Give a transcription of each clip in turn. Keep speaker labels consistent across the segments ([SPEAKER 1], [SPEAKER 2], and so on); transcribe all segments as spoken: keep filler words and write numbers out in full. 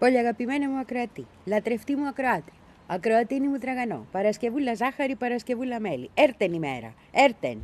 [SPEAKER 1] Πολύ αγαπημένη μου ακροατή, λατρευτή μου ακροάτη, ακροατίνη μου τραγανό, Παρασκευούλα ζάχαρη, Παρασκευούλα μέλι. Έρτεν ημέρα, έρτεν.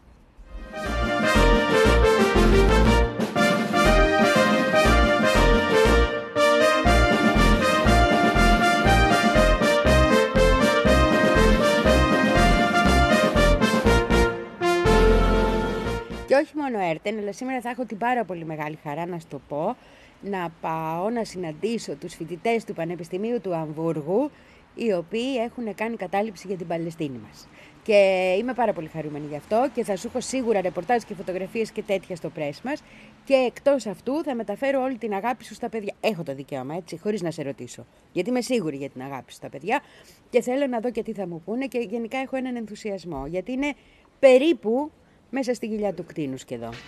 [SPEAKER 1] Και όχι μόνο έρτεν, αλλά σήμερα θα έχω την πάρα πολύ μεγάλη χαρά να σου το πω, να πάω να συναντήσω τους φοιτητές του Πανεπιστημίου του Αμβούργου, οι οποίοι έχουν κάνει κατάληψη για την Παλαιστίνη μας. Και είμαι πάρα πολύ χαρούμενη γι' αυτό και θα σου έχω σίγουρα ρεπορτάζ και φωτογραφίες και τέτοια στο πρέσ μας. Και εκτός αυτού θα μεταφέρω όλη την αγάπη σου στα παιδιά. Έχω το δικαίωμα, έτσι, χωρίς να σε ρωτήσω. Γιατί είμαι σίγουρη για την αγάπη σου στα παιδιά και θέλω να δω και τι θα μου πούνε και γενικά έχω έναν ενθουσιασμό. Γιατί είναι περίπου μέσα στη κοιλιά του κτήνους και εδώ.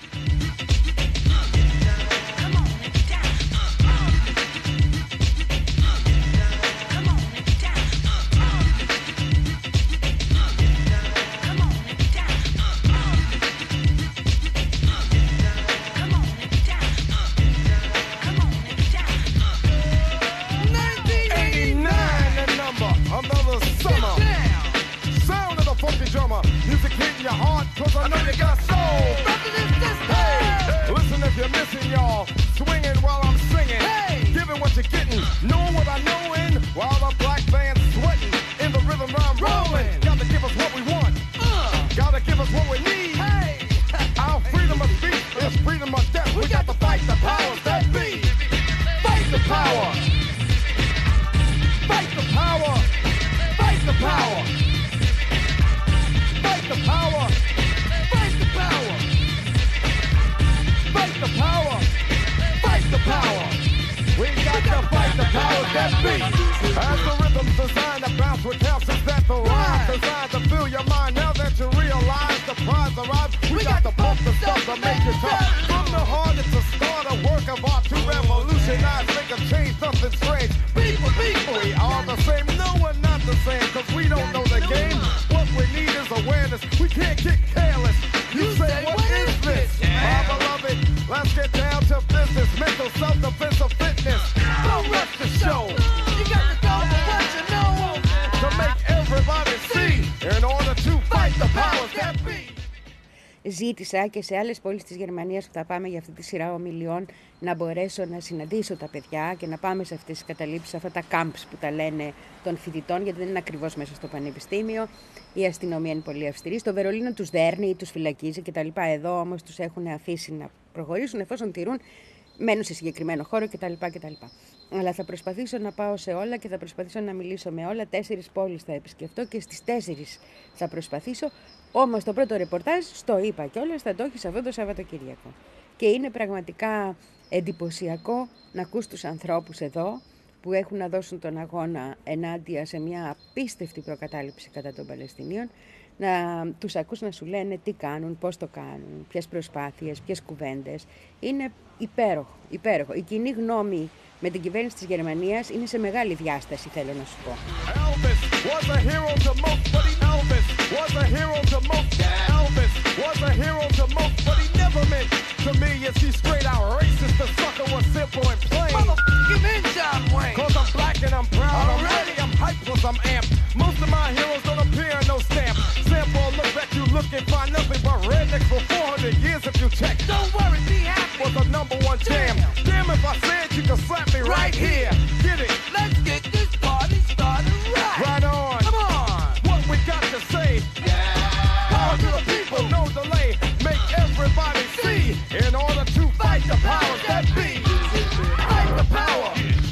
[SPEAKER 1] Ζήτησα και σε άλλες πόλεις της Γερμανίας που θα πάμε για αυτή τη σειρά ομιλιών να μπορέσω να συναντήσω τα παιδιά και να πάμε σε αυτές τις καταλήψεις, αυτά τα camps που τα λένε των φοιτητών, γιατί δεν είναι ακριβώς μέσα στο πανεπιστήμιο. Η αστυνομία είναι πολύ αυστηρή. Στο Βερολίνο τους δέρνει ή τους φυλακίζει κτλ. Εδώ όμως τους έχουν αφήσει να προχωρήσουν εφόσον τηρούν, μένουν σε συγκεκριμένο χώρο κτλ. κτλ. Αλλά θα προσπαθήσω να πάω σε όλα και θα προσπαθήσω να μιλήσω με όλα. Τέσσερις πόλεις θα επισκεφτώ και στις τέσσερις θα προσπαθήσω. Όμως το πρώτο ρεπορτάζ, στο είπα κιόλας, θα το έχεις αυτό το Σαββατοκύριακο. Και είναι πραγματικά εντυπωσιακό να ακούς τους ανθρώπους εδώ που έχουν να δώσουν τον αγώνα ενάντια σε μια απίστευτη προκατάληψη κατά των Παλαιστινίων, να τους ακούς να σου λένε τι κάνουν, πώς το κάνουν, ποιες προσπάθειες, ποιες κουβέντες. Είναι υπέροχο, υπέροχο. Η κοινή γνώμη με την κυβέρνηση της Γερμανίας είναι σε μεγάλη διάσταση, θέλω να σου πω. Elvis was a hero to most, but he Elvis was a hero to most. Elvis was a hero to most, but he never meant to me. Is he straight out racist? The sucker was simple and plain. Motherfucking in John Wayne. Cause I'm black and I'm proud. I'm ready, I'm hyped plus I'm amped. Most of my heroes don't appear in no stamp. Sample look back, you look and find nothing but rednecks for four hundred years if you check. Don't worry, be happy. Was a number one jam. Damn if I said you could slap me right, right here. Get it? Let's get this party started right. Right on. Come on. What we got to say? Yeah. Power to the people, no delay. Make everybody see. In order to fight the powers that be. Fight the power.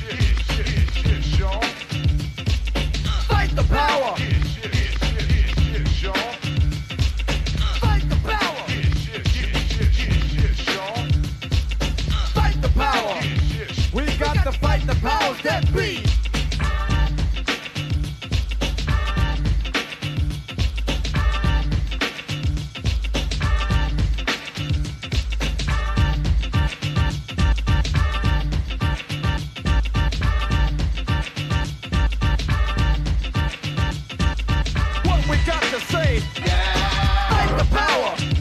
[SPEAKER 1] Fight the power. Fight the power. Fight the power. We got to fight the powers that be.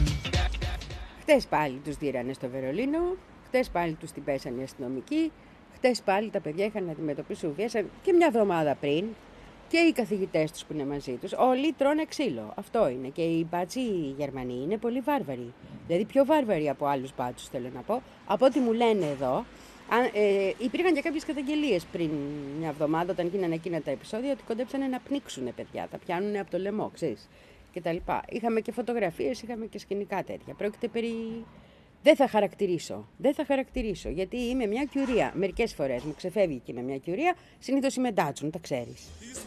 [SPEAKER 1] Χτες πάλι τους δίρανε στο Βερολίνο, χτες πάλι τους την πέσανε οι αστυνομικοί, Χτες πάλι τα παιδιά είχαν να αντιμετωπίσουν βία και μια εβδομάδα πριν. Και οι καθηγητές τους που είναι μαζί τους, όλοι τρώνε ξύλο. Αυτό είναι. Και οι μπάτσοι οι Γερμανοί είναι πολύ βάρβαροι. Δηλαδή πιο βάρβαροι από άλλους μπάτσους, θέλω να πω. Από ό,τι μου λένε εδώ, ε, υπήρχαν και κάποιες καταγγελίες πριν μια εβδομάδα, όταν γίνανε εκείνα τα επεισόδια, ότι κοντέψανε να πνίξουνε παιδιά. Τα πιάνουνε από το λαιμό, ξέρεις. Και τα λοιπά. Είχαμε και φωτογραφίες, είχαμε και σκηνικά τέτοια. Πρόκειται περί. Δεν θα χαρακτηρίσω. Δεν θα χαρακτηρίσω. Γιατί είμαι μια κιουρία. Μερικές φορές μου ξεφεύγει και είμαι μια κιουρία. Συνήθως είμαι ντάτσουν, τα ξέρεις.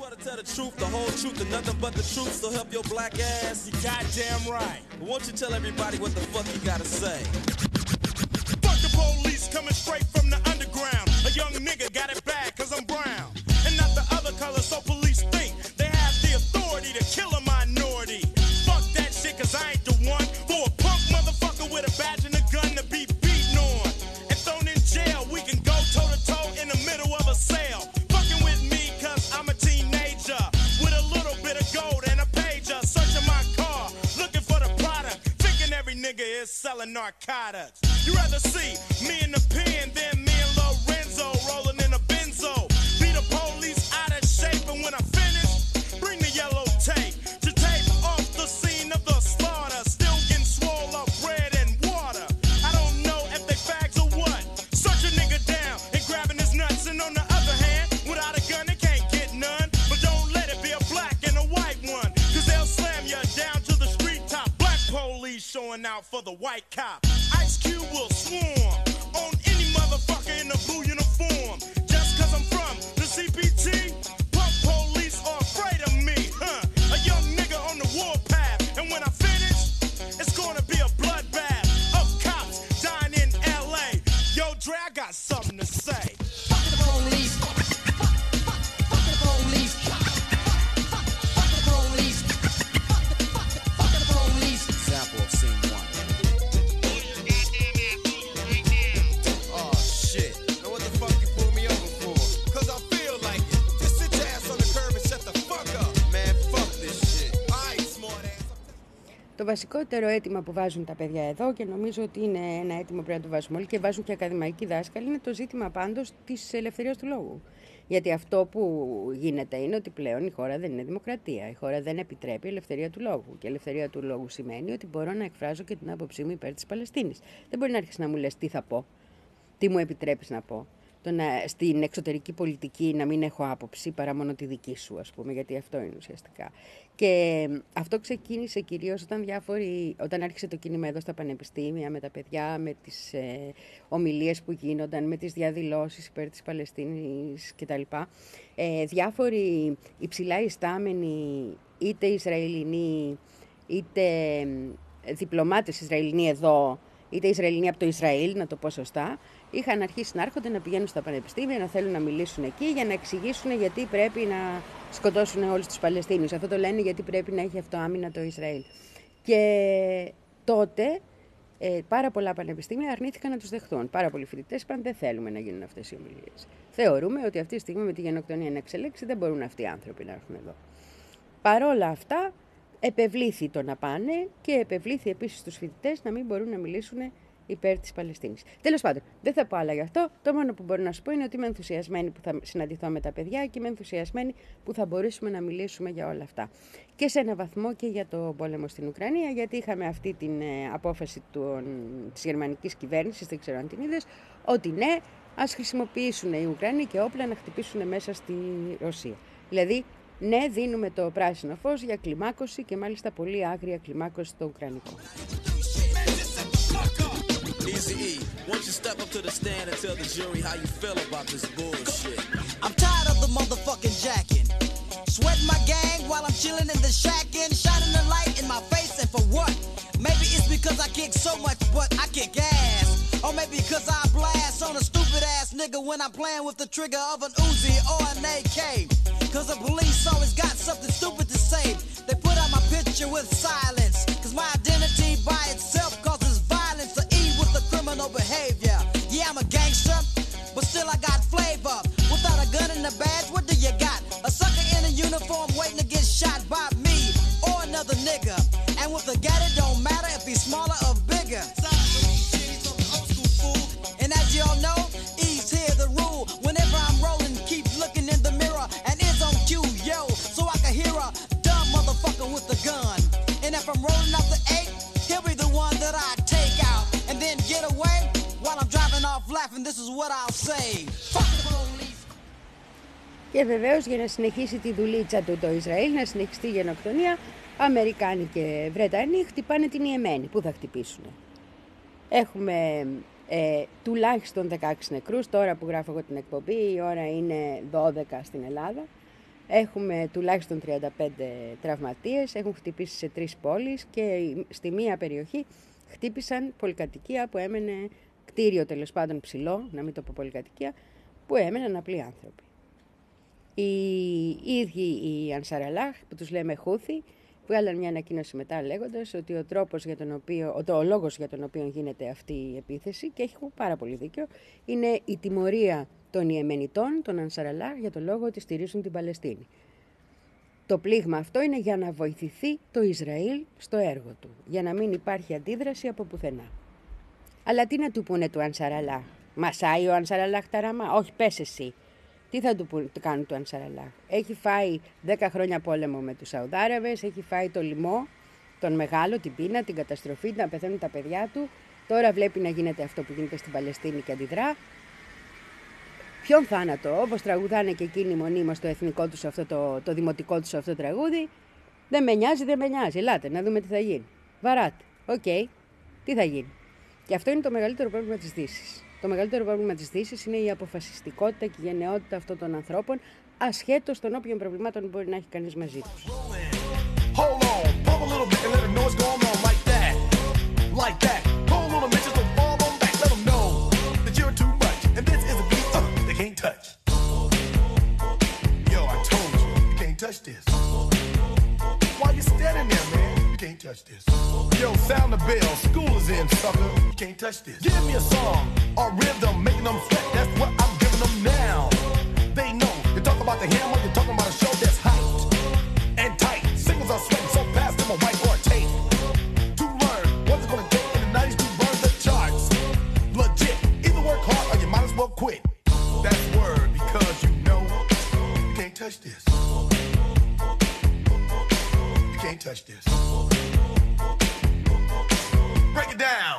[SPEAKER 2] Selling narcotics. You rather see me in the pen than me and Lorenzo rolling in a benzo. Beat the police out of shape, and when I finish, bring the yellow tape to tape off the scene of the slaughter. Still getting swole up bread and water. I don't know if they fags or what. Search a nigga down and grabbing his nuts, and on the other hand, without a gun they can't get none. But don't let it be a black and a white one, cause they'll slam you down to the street top. Black police showing out for the white cop. Ice Cube will swarm on any motherfucker in a blue uniform. Just cause I'm from the C P T, punk police are afraid of me, huh? A young nigga on the warpath, and when I finish, it's gonna be a bloodbath of cops dying in L A. Yo, Dre, I got something to say. Fuck the police. Fuck the police. Fuck the police. Fuck the police. Example of scene one.
[SPEAKER 1] Το βασικότερο αίτημα που βάζουν τα παιδιά εδώ, και νομίζω ότι είναι ένα αίτημα που πρέπει να το βάζουμε όλοι και βάζουν και ακαδημαϊκοί δάσκαλοι, είναι το ζήτημα πάντως της ελευθερίας του λόγου. Γιατί αυτό που γίνεται είναι ότι πλέον η χώρα δεν είναι δημοκρατία. Η χώρα δεν επιτρέπει ελευθερία του λόγου. Και ελευθερία του λόγου σημαίνει ότι μπορώ να εκφράζω και την άποψή μου υπέρ της Παλαιστίνης. Δεν μπορεί να αρχίσει να μου λες τι θα πω, τι μου επιτρέπεις να πω. Το να, στην εξωτερική πολιτική να μην έχω άποψη παρά μόνο τη δική σου, ας πούμε, γιατί αυτό είναι ουσιαστικά. Και αυτό ξεκίνησε κυρίως όταν, διάφοροι, όταν άρχισε το κίνημα εδώ στα πανεπιστήμια, με τα παιδιά, με τις ε, ομιλίες που γίνονταν, με τις διαδηλώσεις υπέρ της Παλαιστίνης κτλ. Ε, διάφοροι υψηλά ιστάμενοι, είτε Ισραηλινοί, είτε διπλωμάτες Ισραηλινοί εδώ, είτε Ισραηλινοί από το Ισραήλ, να το πω σωστά, είχαν αρχίσει να έρχονται να πηγαίνουν στα πανεπιστήμια, να θέλουν να μιλήσουν εκεί για να εξηγήσουν γιατί πρέπει να σκοτώσουν όλους τους Παλαιστίνιους. Αυτό το λένε γιατί πρέπει να έχει αυτοάμυνα το Ισραήλ. Και τότε ε, πάρα πολλά πανεπιστήμια αρνήθηκαν να τους δεχθούν. Πάρα πολλοί φοιτητές είπαν δεν θέλουμε να γίνουν αυτές οι ομιλίες. Θεωρούμε ότι αυτή τη στιγμή με τη γενοκτονία να εξελίξει δεν μπορούν αυτοί οι άνθρωποι να έρθουν εδώ. Παρόλα αυτά, επευλήθη το να πάνε και επευλήθη επίσης τους φοιτητές να μην μπορούν να μιλήσουν υπέρ της Παλαιστίνης. Τέλος πάντων, δεν θα πω άλλα γι' αυτό. Το μόνο που μπορώ να σου πω είναι ότι είμαι ενθουσιασμένη που θα συναντηθώ με τα παιδιά και είμαι ενθουσιασμένη που θα μπορέσουμε να μιλήσουμε για όλα αυτά. Και σε ένα βαθμό και για το πόλεμο στην Ουκρανία, γιατί είχαμε αυτή την ε, απόφαση του, της γερμανικής κυβέρνησης, δεν ξέρω αν την είδες, ότι ναι, ας χρησιμοποιήσουν οι Ουκρανοί και όπλα να χτυπήσουν μέσα στη Ρωσία. Δηλαδή, ναι, δίνουμε το πράσινο φως για κλιμάκωση και μάλιστα πολύ άγρια κλιμάκωση στο Ουκρανικό.
[SPEAKER 2] Easy-E, won't you step up to the stand and tell the jury how you feel about this bullshit? I'm tired of the motherfucking jacking. Sweating my gang while I'm chilling in the shack and shining the light in my face, and for what? Maybe it's because I kick so much, but I kick ass. Or maybe because I blast on a stupid ass nigga when I'm playing with the trigger of an Uzi or an A K. Cause the police always got something stupid to say. They put out my picture with silence. Cause my identity by itself causes violence. So E with the criminal behavior. Yeah, I'm a gangster, but still I got flavor. Without a gun and a badge, what do you got? A sucker in a uniform waiting to get shot by me or another nigga. And with a gat, it don't matter if he's smaller or bigger. And as y'all know, E's here the rule.
[SPEAKER 1] Και βεβαίως για να συνεχίσει τη δουλίτσα του το Ισραήλ, να συνεχιστεί η γενοκτονία, Αμερικάνοι και Βρετανοί χτυπάνε την Ιεμένη. Πού θα χτυπήσουν? Έχουμε ε, τουλάχιστον δεκαέξι νεκρούς, τώρα που γράφω εγώ την εκπομπή, η ώρα είναι δώδεκα στην Ελλάδα. Έχουμε τουλάχιστον τριάντα πέντε τραυματίες, έχουν χτυπήσει σε τρεις πόλεις και στη μία περιοχή χτύπησαν πολυκατοικία που έμενε, κτίριο τέλος πάντων ψηλό, να μην το πω πολυκατοικία, που έμεναν απλοί άνθρωποι. Οι ίδιοι οι Ανσαραλάχ, που τους λέμε Χούθι, βγάλαν μια ανακοίνωση μετά λέγοντας ότι ο, τρόπος για τον οποίο, ο, ο λόγος για τον οποίο γίνεται αυτή η επίθεση, και έχουν πάρα πολύ δίκιο, είναι η τιμωρία των Ιεμενιτών, των Ανσαραλάχ, για τον λόγο ότι στηρίζουν την Παλαιστίνη. Το πλήγμα αυτό είναι για να βοηθηθεί το Ισραήλ στο έργο του, για να μην υπάρχει αντίδραση από πουθενά. Αλλά τι να του πούνε του Ανσαραλάχ? Μασάει ο Ανσαραλάχ τα ράμα? Όχι, πες εσύ. Τι θα του, που, του κάνουν του Ανσαραλάχ? Έχει φάει δέκα χρόνια πόλεμο με τους Σαουδάραβες, έχει φάει το λοιμό, τον μεγάλο, την πείνα, την καταστροφή, να πεθαίνουν τα παιδιά του. Τώρα βλέπει να γίνεται αυτό που γίνεται στην Παλαιστίνη και αντιδρά. Ποιον θάνατο? Όπως τραγουδάνε και εκείνοι μονίμως το εθνικό τους αυτό, το, το δημοτικό τους αυτό τραγούδι. Δεν με νοιάζει, δεν με νοιάζει. Ελάτε να δούμε τι θα γίνει. Βαράτε. Οκ. Okay. Τι θα γίνει? Και αυτό είναι το μεγαλύτερο πρόβλημα της Δύσης. Το μεγαλύτερο πρόβλημα της Δύσης είναι η αποφασιστικότητα και η γενναιότητα αυτών των ανθρώπων, ασχέτως των όποιων προβλημάτων μπορεί να έχει κανείς μαζί τους.
[SPEAKER 2] Why you standing there, man? You can't touch this. Yo, sound the bell. School is in, sucker. You can't touch this. Give me a song or rhythm, making them sweat. That's what I'm giving them now. They know. You talk about the hammer, you're talking about a show that's hyped and tight. Singles are sweating so fast, them a white or tape. To learn what's it gonna take in the nineties to burn the charts. Legit. Either work hard or you might as well quit. That's word because you know you can't touch this. Can't touch this. Break it down.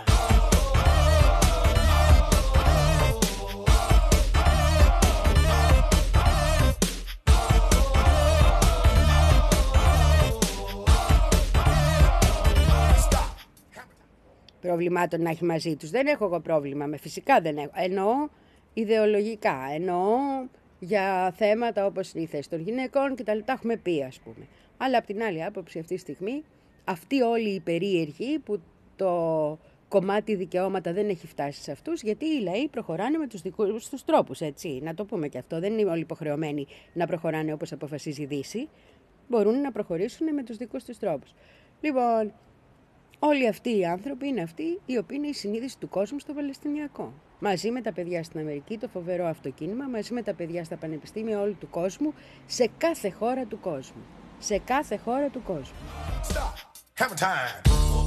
[SPEAKER 2] Stop.
[SPEAKER 1] Προβλημάτων να έχει μαζί τους. Δεν έχω εγώ πρόβλημα με, φυσικά δεν έχω. Εννοώ ιδεολογικά, εννοώ για θέματα όπως η θέση των γυναικών και τα λεπτά έχουμε πει, ας πούμε. Αλλά από την άλλη άποψη αυτή τη στιγμή, αυτοί όλοι οι περίεργοι που το κομμάτι δικαιώματα δεν έχει φτάσει σε αυτούς, γιατί οι λαοί προχωράνε με τους δικούς τους τρόπους, έτσι. Να το πούμε και αυτό, δεν είναι όλοι υποχρεωμένοι να προχωράνε όπως αποφασίζει η Δύση, μπορούν να προχωρήσουν με τους δικούς τους τρόπους. Λοιπόν, όλοι αυτοί οι άνθρωποι είναι αυτοί οι οποίοι είναι η συνείδηση του κόσμου στο Παλαιστινιακό. Μαζί με τα παιδιά στην Αμερική, το φοβερό αυτοκίνημα, μαζί με τα παιδιά στα πανεπιστήμια όλου του κόσμου, σε κάθε χώρα του κόσμου. Σε κάθε χώρα του κόσμου.
[SPEAKER 2] Stop. Hammer time.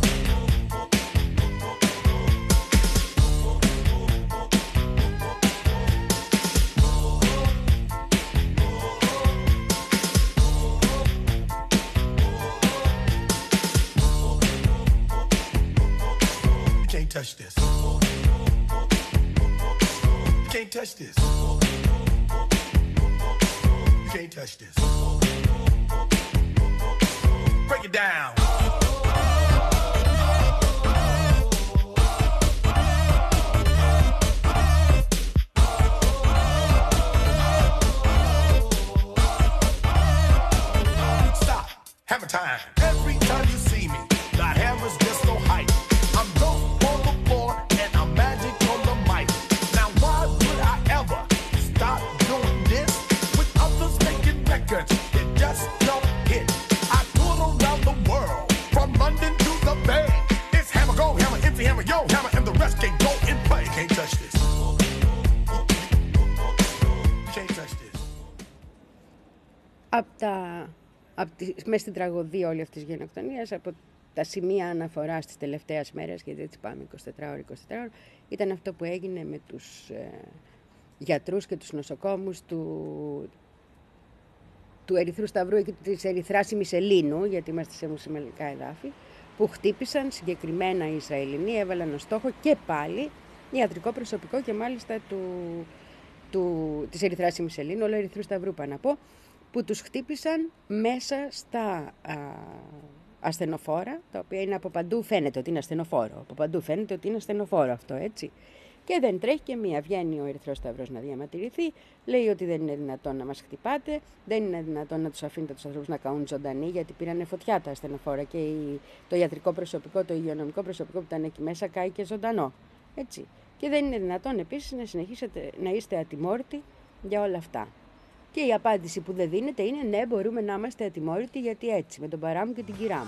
[SPEAKER 2] You can't touch this. You can't touch this. You can't touch this. Break it down. Stop. Hammer time. Every time you see me, the hammer's just so hype. I'm dope on the floor and I'm magic on the mic. Now why would I ever stop doing this with others making records that just don't hit? London to the Bay. It's hammer, go hammer, empty hammer, yo hammer, and the rest can go and play. Can't touch this. Can't touch this.
[SPEAKER 1] Από τα, από τη, μέσα στην τραγωδία όλη αυτή της γενοκτονίας, από τα σημεία αναφοράς της τελευταίας μέρας, γιατί έτσι πάμε είκοσι τέσσερις ώρες, ήταν αυτό που έγινε με τους ε, γιατρούς και τους νοσοκόμους του, του Ερυθρού Σταυρού και της Ερυθράσιμης Ελλήνου, γιατί είμαστε σε μουσουλμανικά εδάφη, που χτύπησαν συγκεκριμένα οι Ισραηλινοί, έβαλαν ως στόχο και πάλι ιατρικό προσωπικό και μάλιστα του, του, της Ερυθράσιμης Ελλήνου, όλο Ερυθρού Σταυρού πάνω να πω, που τους χτύπησαν μέσα στα α, ασθενοφόρα, τα οποία είναι από παντού φαίνεται ότι είναι ασθενοφόρο, από παντού φαίνεται ότι είναι ασθενοφόρο αυτό, έτσι. Και δεν τρέχει και μία. Βγαίνει ο Ερυθρός Σταυρός να διαμαρτυρηθεί, λέει ότι δεν είναι δυνατόν να μας χτυπάτε, δεν είναι δυνατόν να τους αφήνετε τους ανθρώπους να καούν ζωντανοί, γιατί πήρανε φωτιά τα ασθενοφόρα και η, το ιατρικό προσωπικό, το υγειονομικό προσωπικό που ήταν εκεί μέσα κάει και ζωντανό. Έτσι. Και δεν είναι δυνατόν επίσης να συνεχίσετε να είστε ατιμόρυτοι για όλα αυτά. Και η απάντηση που δεν δίνεται είναι ναι, μπορούμε να είμαστε ατιμόρυτοι, γιατί έτσι, με τον παρά μου και την κυρά μου.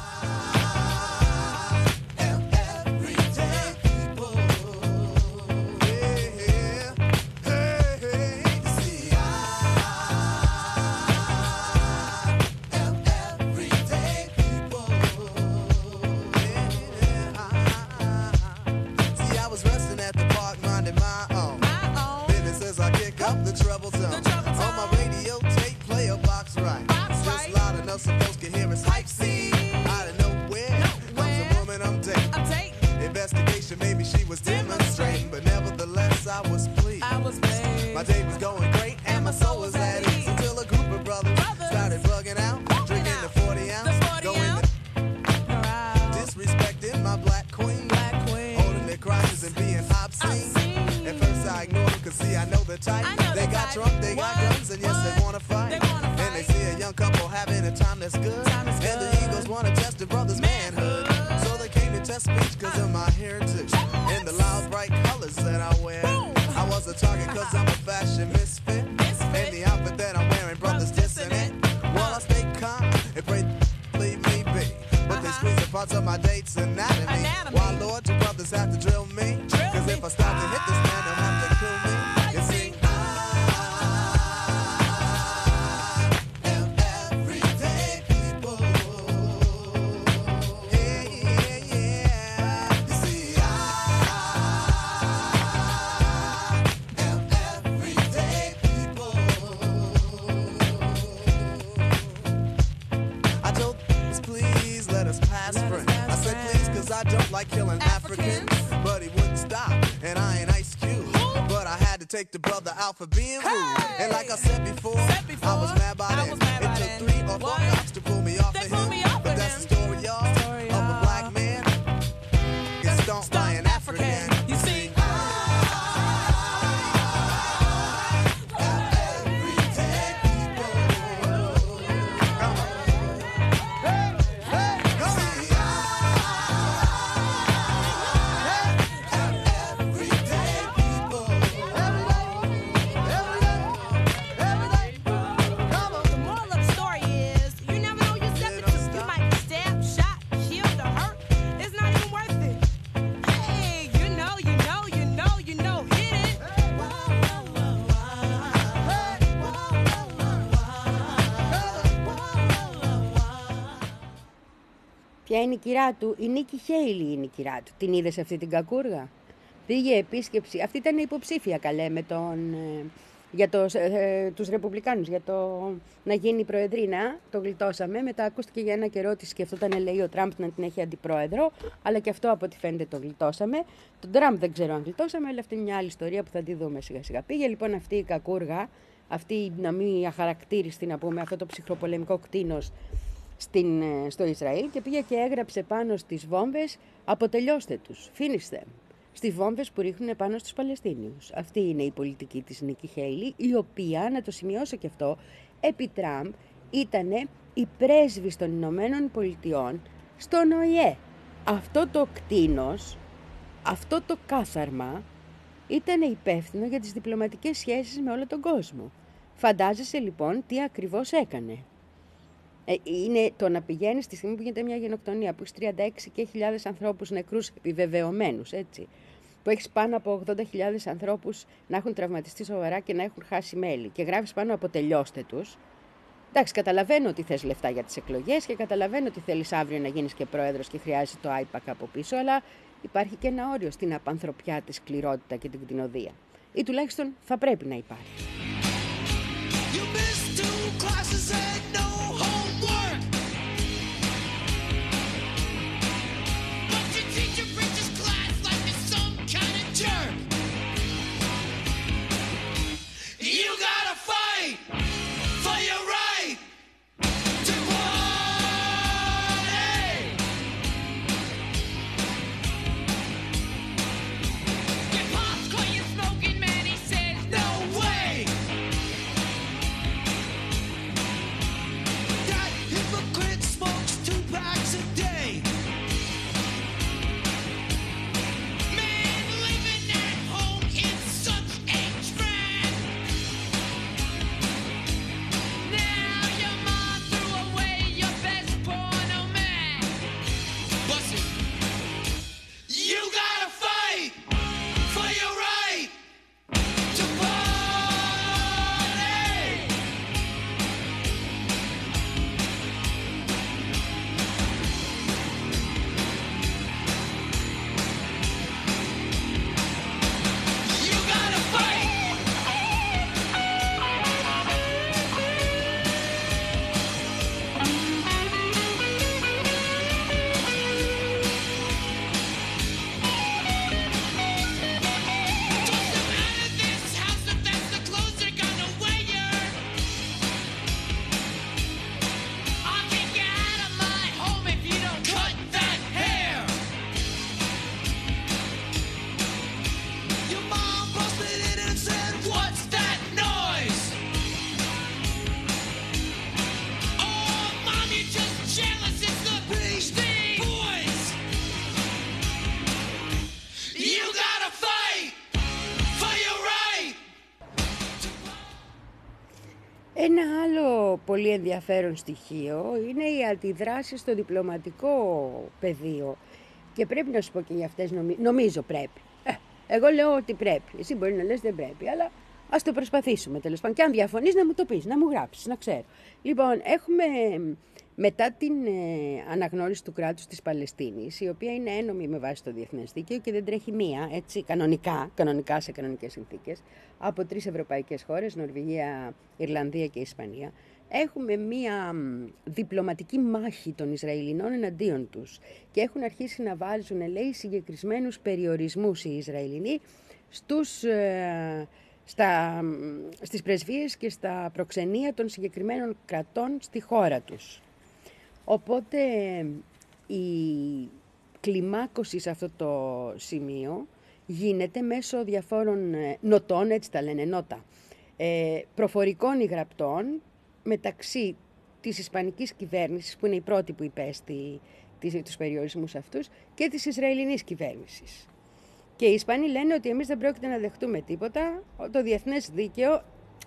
[SPEAKER 2] Maybe she was demonstrating, but nevertheless I was pleased. I was pleased. My day was going great and my soul was at ease until a group of brothers, brothers started bugging out, drinking out. the forty ounce, the forty going ounce. The, disrespecting my black queen, black queen, holding their crotches and being obscene. obscene. At first I ignored them, cause see I know the type. Know they the got type. drunk, they what? got guns, and yes what? they wanna fight. They wanna fight. And they see a young couple having a time that's good, time and good. the Eagles wanna test the brothers' manhood. manhood. So they came to test speech cause uh. of my heritage and the loud bright colors that I wear. Boom. I was a target cause I'm a fashion misfit, misfit. And the outfit that I'm wearing, brothers dissing it. While I stay calm and pray leave me be, but uh-huh. they squeeze the parts of my date's anatomy. anatomy. Why Lord, you brothers have to drill me, drill cause me. if I start to hit this man, they'll have to kill me. You see, I don't like killing Africans, Africans, but he wouldn't stop, and I ain't Ice Cube. Who? But I had to take the brother out for being hey! rude. And like I said before, said before I was mad by then. It took three or four cops to pull me off they of him. Off but that's him. the story, y'all, story, of a black man gets stomped by an African. African. You see?
[SPEAKER 1] Ποια είναι η κυρά του? Η Νίκη Χέιλι είναι η κυρά του. Την είδες αυτή την κακούργα? Πήγε επίσκεψη. Αυτή ήταν υποψήφια καλέ με τον, ε, για το, ε, τους Ρεπουμπλικάνους για το να γίνει προεδρίνα. Το γλιτώσαμε. Μετά ακούστηκε για ένα καιρό ότι σκεφτόταν, λέει, ο Τραμπ να την έχει αντιπρόεδρο. Αλλά και αυτό από ό,τι φαίνεται το γλιτώσαμε. Τον Τραμπ δεν ξέρω αν γλιτώσαμε, αλλά αυτή είναι μια άλλη ιστορία που θα τη δούμε σιγά σιγά. Πήγε λοιπόν αυτή η κακούργα, αυτή να μην αχαρακτήριστη να πούμε, αυτό το ψυχροπολεμικό κτίνος Στην, στο Ισραήλ και πήγε και έγραψε πάνω στις βόμβες «Αποτελειώστε τους, finish them», στις βόμβες που ρίχνουν πάνω στους Παλαιστίνιους. Αυτή είναι η πολιτική της Νίκη Χέιλι, η οποία, να το σημειώσω και αυτό, επί Τραμπ ήταν η πρέσβης των Ηνωμένων Πολιτειών στον Ο Η Ε. Αυτό το κτίνος, αυτό το κάθαρμα ήταν υπεύθυνο για τις διπλωματικές σχέσεις με όλο τον κόσμο. Φαντάζεσαι λοιπόν τι ακριβώς έκανε. Ε, είναι το να πηγαίνει στη στιγμή που γίνεται μια γενοκτονία, που έχει τριάντα έξι χιλιάδες ανθρώπους νεκρούς επιβεβαιωμένους, έτσι, που έχεις πάνω από ογδόντα χιλιάδες ανθρώπους να έχουν τραυματιστεί σοβαρά και να έχουν χάσει μέλη και γράφεις πάνω «Αποτελειώστε τους». Εντάξει, καταλαβαίνω ότι θες λεφτά για τις εκλογές και καταλαβαίνω ότι θέλεις αύριο να γίνεις και πρόεδρος και χρειάζεται το άιπακ από πίσω, αλλά υπάρχει και ένα όριο στην απανθρωπιά, τη σκληρότητα και την κτηνοδία. Ή τουλάχιστον θα πρέπει να υπάρχει.
[SPEAKER 2] Jerk.
[SPEAKER 1] άλλο πολύ ενδιαφέρον στοιχείο είναι η αντιδράση στο διπλωματικό πεδίο. Και πρέπει να σου πω και για αυτές, νομι... νομίζω πρέπει. Ε, εγώ λέω ότι πρέπει. Εσύ μπορεί να λες δεν πρέπει, αλλά ας το προσπαθήσουμε τέλος πάντων. Και αν διαφωνείς να μου το πεις, να μου γράψεις, να ξέρω. Λοιπόν, έχουμε μετά την ε, αναγνώριση του κράτους της Παλαιστίνης, η οποία είναι ένομη με βάση το διεθνές δίκαιο και δεν τρέχει μία, έτσι, κανονικά, κανονικά σε κανονικές συνθήκες, από τρεις ευρωπαϊκές χώρες, Νορβηγία, Ιρλανδία και Ισπανία, έχουμε μία διπλωματική μάχη των Ισραηλινών εναντίον τους και έχουν αρχίσει να βάζουν, λέει, συγκεκρισμένους περιορισμούς οι Ισραηλινοί στους, ε, στα, στις πρεσβείες και στα προξενία των συγκεκριμένων κρατών στη χώρα τους. Οπότε η κλιμάκωση σε αυτό το σημείο γίνεται μέσω διαφόρων νοτών, έτσι τα λένε, νότα, ε, προφορικών ή γραπτών, μεταξύ της ισπανικής κυβέρνησης, που είναι η πρώτη που υπέστη τους περιορισμούς αυτούς, και της Ισραηλινής κυβέρνησης. Και οι Ισπανοί λένε ότι εμείς δεν πρόκειται να δεχτούμε τίποτα, το διεθνές δίκαιο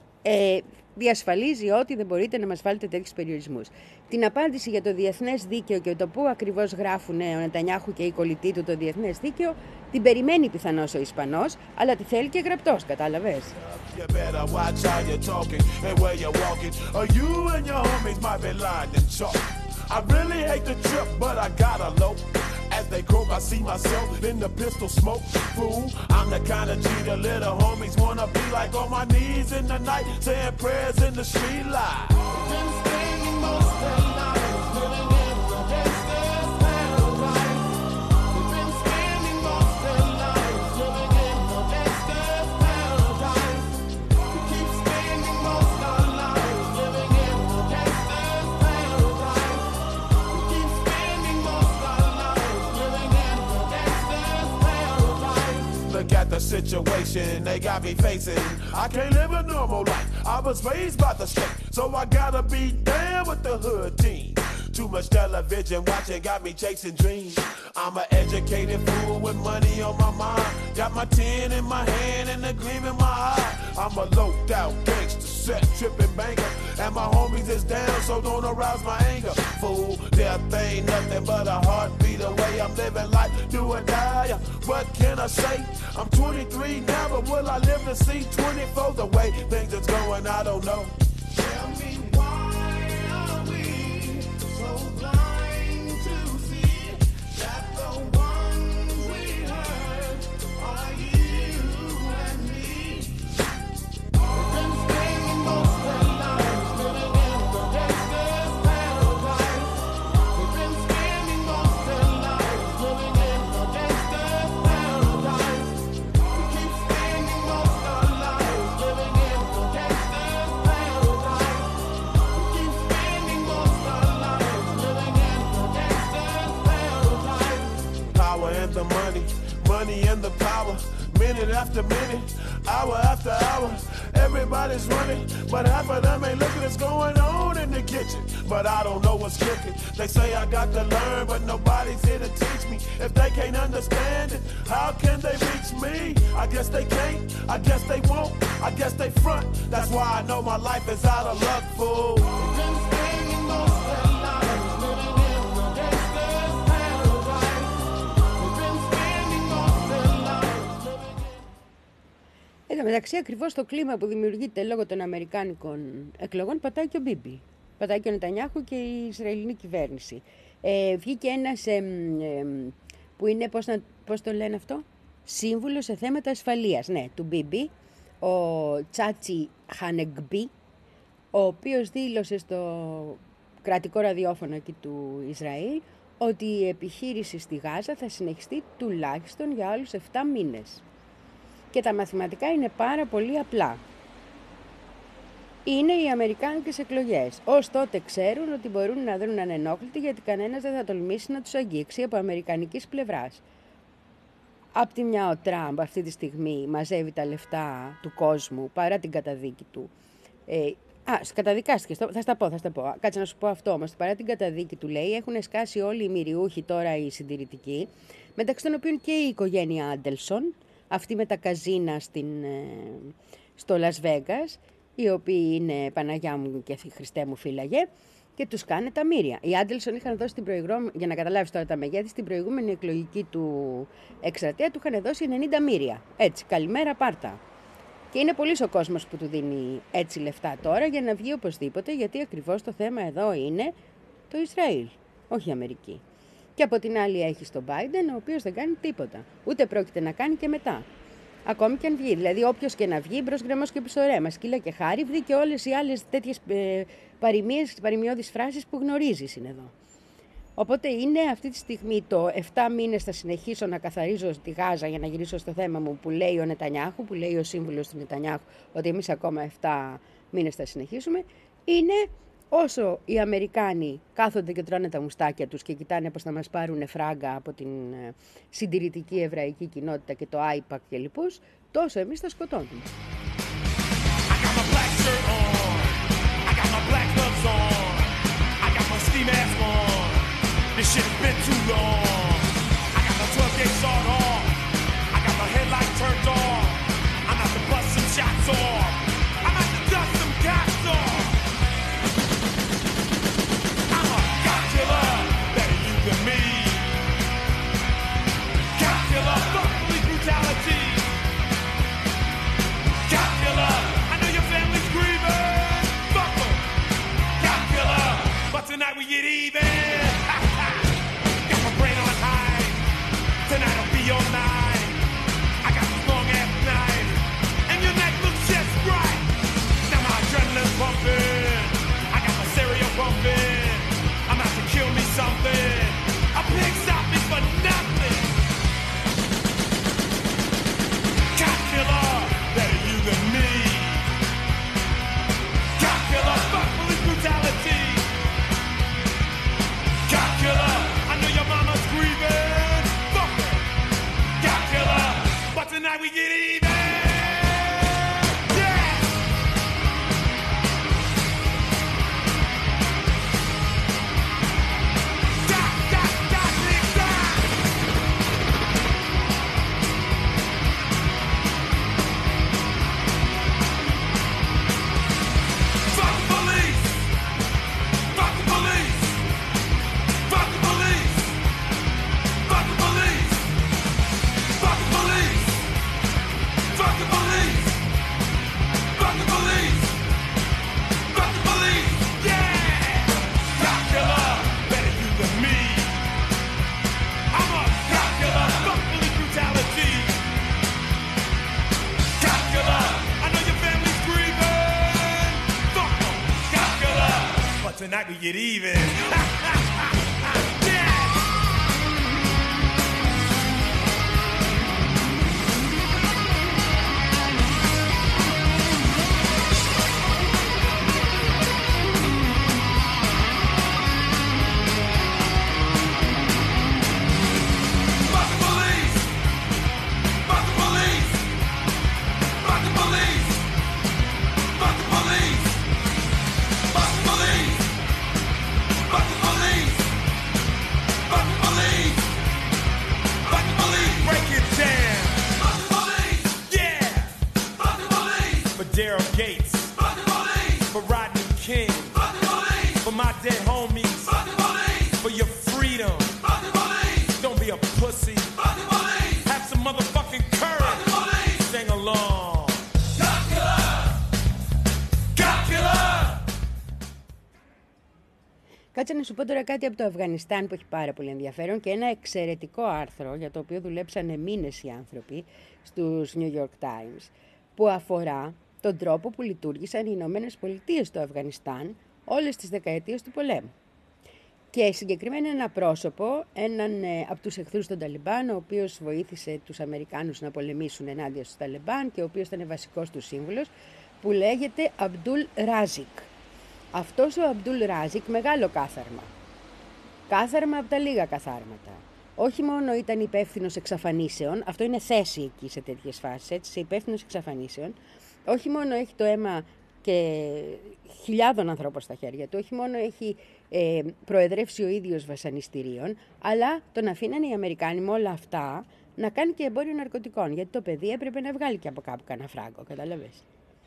[SPEAKER 1] ε, διασφαλίζει ότι δεν μπορείτε να μας βάλετε τέτοιους περιορισμούς. Την απάντηση για το διεθνές δίκαιο και το πού ακριβώς γράφουν ο Νετανιάχου και η κολλητή του το διεθνές δίκαιο, την περιμένει πιθανώς ο Ισπανός, αλλά τη θέλει και γραπτός, κατάλαβες.
[SPEAKER 2] You better watch how you're talking and where you're walking, or you and your homies might be lying in chalk. I really hate the trip, but I gotta low. As they croak, I see myself in the pistol smoke. Fool, I'm the kind of G the little homies wanna be like, on my knees in the night, saying prayers in the street light. Been spending most of their lives living in the gangster's paradise. We've been spending most of their lives living in the gangster's paradise. We keep spending most of our lives living in the gangster's paradise. We keep spending most of our lives living in the gangster's paradise. Look at the situation they got me facing. I can't live a normal life. I was raised by the state, so I gotta be down with the hood team. Too much television watching got me chasing dreams. I'm an educated fool with money on my mind. Got my tin in my hand and a gleam in my eye. I'm a loped out gangster, set tripping banker, and my homies is down, so don't arouse my anger. Fool, death ain't nothing but a heartbeat away. I'm living life, do or die. What can I say? I'm twenty-three now, but will I live to see twenty-four? The way things is going, I don't know. Tell me why are we so blind to see that the ones we hurt are you and me? We've been spending most of our lives living in the gangster's paradise. We've been spending most of our lives living in the gangster's paradise. We keep spending most of our lives living in the gangster's paradise. We keep spending most of our lives living in the gangster's paradise. Power and the money, money and the power. Minute after minute, hour after hour, everybody's running, but half of them ain't looking what's going on in the kitchen. But I don't know what's cooking. They say I got to learn, but nobody's here to teach me. If they can't understand it, how can they reach me? I guess they can't, I guess they won't, I guess they front. That's why I know my life is out of luck, fool. We've been spending most of our lives living in the gangster's paradise. We've been spending most of our lives living in...
[SPEAKER 1] Εν τω μεταξύ, ακριβώς το κλίμα που δημιουργείται λόγω των αμερικάνικων εκλογών πατάει και ο Μπίμπι. Πατάει και ο Νετανιάχου και η Ισραηλινή κυβέρνηση. Ε, βγήκε ένας ε, ε, που είναι, πώς, να, πώς το λένε αυτό, σύμβουλος σε θέματα ασφαλείας, ναι, του Μπίμπι, ο Τσάτσι Χανεγκμπί, ο οποίος δήλωσε στο κρατικό ραδιόφωνο εκεί του Ισραήλ ότι η επιχείρηση στη Γάζα θα συνεχιστεί τουλάχιστον για άλλους επτά μήνες. Και τα μαθηματικά είναι πάρα πολύ απλά. Είναι οι αμερικάνικες εκλογές. Ως τότε ξέρουν ότι μπορούν να δρουν ανενόχλητοι, γιατί κανένας δεν θα τολμήσει να τους αγγίξει από αμερικανικής πλευράς. Απ' τη μια ο Τραμπ αυτή τη στιγμή μαζεύει τα λεφτά του κόσμου παρά την καταδίκη του. Ε, α, καταδικάστηκε, θα στα πω, θα στα πω. Κάτσε να σου πω αυτό όμως. Παρά την καταδίκη του, λέει, έχουν σκάσει όλοι οι μυριούχοι τώρα οι συντηρητικοί, μεταξύ των οποίων και η οικογένεια Άντελσον, αυτή με τα καζίνα στην, στο Las Vegas, οι οποίοι είναι Παναγιά μου και Χριστέ μου φύλαγε, και τους κάνε τα μύρια. Οι Άντελσον είχαν δώσει την προηγούμενη, για να καταλάβεις τώρα τα μεγέθη, στην προηγούμενη εκλογική του εκστρατεία του είχαν δώσει ενενήντα μύρια. Έτσι, καλημέρα πάρτα. Και είναι πολύς ο κόσμος που του δίνει έτσι λεφτά τώρα για να βγει οπωσδήποτε, γιατί ακριβώς το θέμα εδώ είναι το Ισραήλ, όχι η Αμερική. Και από την άλλη έχεις τον Biden, ο οποίος δεν κάνει τίποτα. Ούτε πρόκειται να κάνει και μετά. Ακόμη και αν βγει. Δηλαδή, όποιος και να βγει, μπρος γκρεμός και πίσω ρέμα. Σκύλα και χάριβδη και όλες οι άλλες τέτοιες ε, παροιμίες, παροιμιώδεις φράσεις που γνωρίζεις είναι εδώ. Οπότε είναι αυτή τη στιγμή το επτά μήνες θα συνεχίσω να καθαρίζω τη Γάζα για να γυρίσω στο θέμα μου που λέει ο Νετανιάχου, που λέει ο σύμβουλος του Νετανιάχου ότι εμείς ακόμα επτά μήνες θα συνεχίσουμε. Είναι όσο οι Αμερικάνοι κάθονται και τρώνε τα μουστάκια τους και κοιτάνε πώς θα μας πάρουν φράγκα από την συντηρητική εβραϊκή κοινότητα και το άιπακ και λοιπούς, τόσο εμείς θα σκοτώνουμε.
[SPEAKER 2] This shit's been too long. I got my twelve gauge sawed off. I got my headlight turned off. I'm out to bust some shots off. I'm out to dust some cops off. I'm a cop killer, better you than me. Cop killer, fuck police brutality. Cop killer, I know your family's grieving. Fuck 'em. Cop killer, but tonight we get even. Tonight will be your night. I got this long ass night, and your neck looks just right. Now my adrenaline's pumping, I got my stereo pumping. I'm out to kill me something. A pig stop me for nothing. Cop killer, better you than me. Cop killer, fuck police brutality. Cop killer, I know your mama's grieving. Tonight we get even. Yeah. Stop, stop, stop, stop. Fuck the police. Fuck the police. Fuck the police. Fuck the police. Fuck the police. Fuck the police! Fuck the police! Fuck the police! Yeah! Cop killer, better you than me. I'm a cop killer, fuck police brutality. Cop killer, I know your family's grieving. Fuck them, cop killer, but tonight we get even. Daryl Gates, fuck the police. For Rodney King, fuck the police. For my dead homies, fuck the police. For your freedom, fuck the police. Don't be a pussy, fuck the police. Have some motherfucking courage, fuck the police. Sing along. Cop killer, cop killer.
[SPEAKER 1] Κάτσε να σου πω τώρα κάτι από το Αφγανιστάν που έχει πάρα πολύ ενδιαφέρον και ένα εξαιρετικό άρθρο για το οποίο δουλέψανε μήνες οι άνθρωποι στους New York Times, που αφορά τον τρόπο που λειτουργήσαν οι Ηνωμένες Πολιτείες στο Αφγανιστάν όλες τις δεκαετίες του πολέμου. Και συγκεκριμένα ένα πρόσωπο, έναν ε, από τους εχθρούς των Ταλιμπάν, ο οποίος βοήθησε τους Αμερικάνους να πολεμήσουν ενάντια στους Ταλιμπάν και ο οποίος ήταν βασικός του σύμβουλος, που λέγεται Αμπτούλ Ράζικ. Αυτός ο Αμπτούλ Ράζικ, μεγάλο κάθαρμα. Κάθαρμα από τα λίγα καθάρματα. Όχι μόνο ήταν υπεύθυνος εξαφανίσεων, αυτό είναι θέση εκεί σε τέτοιες φάσεις, έτσι, σε υπεύθυνος εξαφανίσεων. Όχι μόνο έχει το αίμα και χιλιάδων ανθρώπων στα χέρια του, όχι μόνο έχει ε, προεδρεύσει ο ίδιος βασανιστήριων, αλλά τον αφήνανε οι Αμερικάνοι με όλα αυτά να κάνει και εμπόριο ναρκωτικών, γιατί το παιδί έπρεπε να βγάλει και από κάπου κανένα φράγκο, καταλαβες.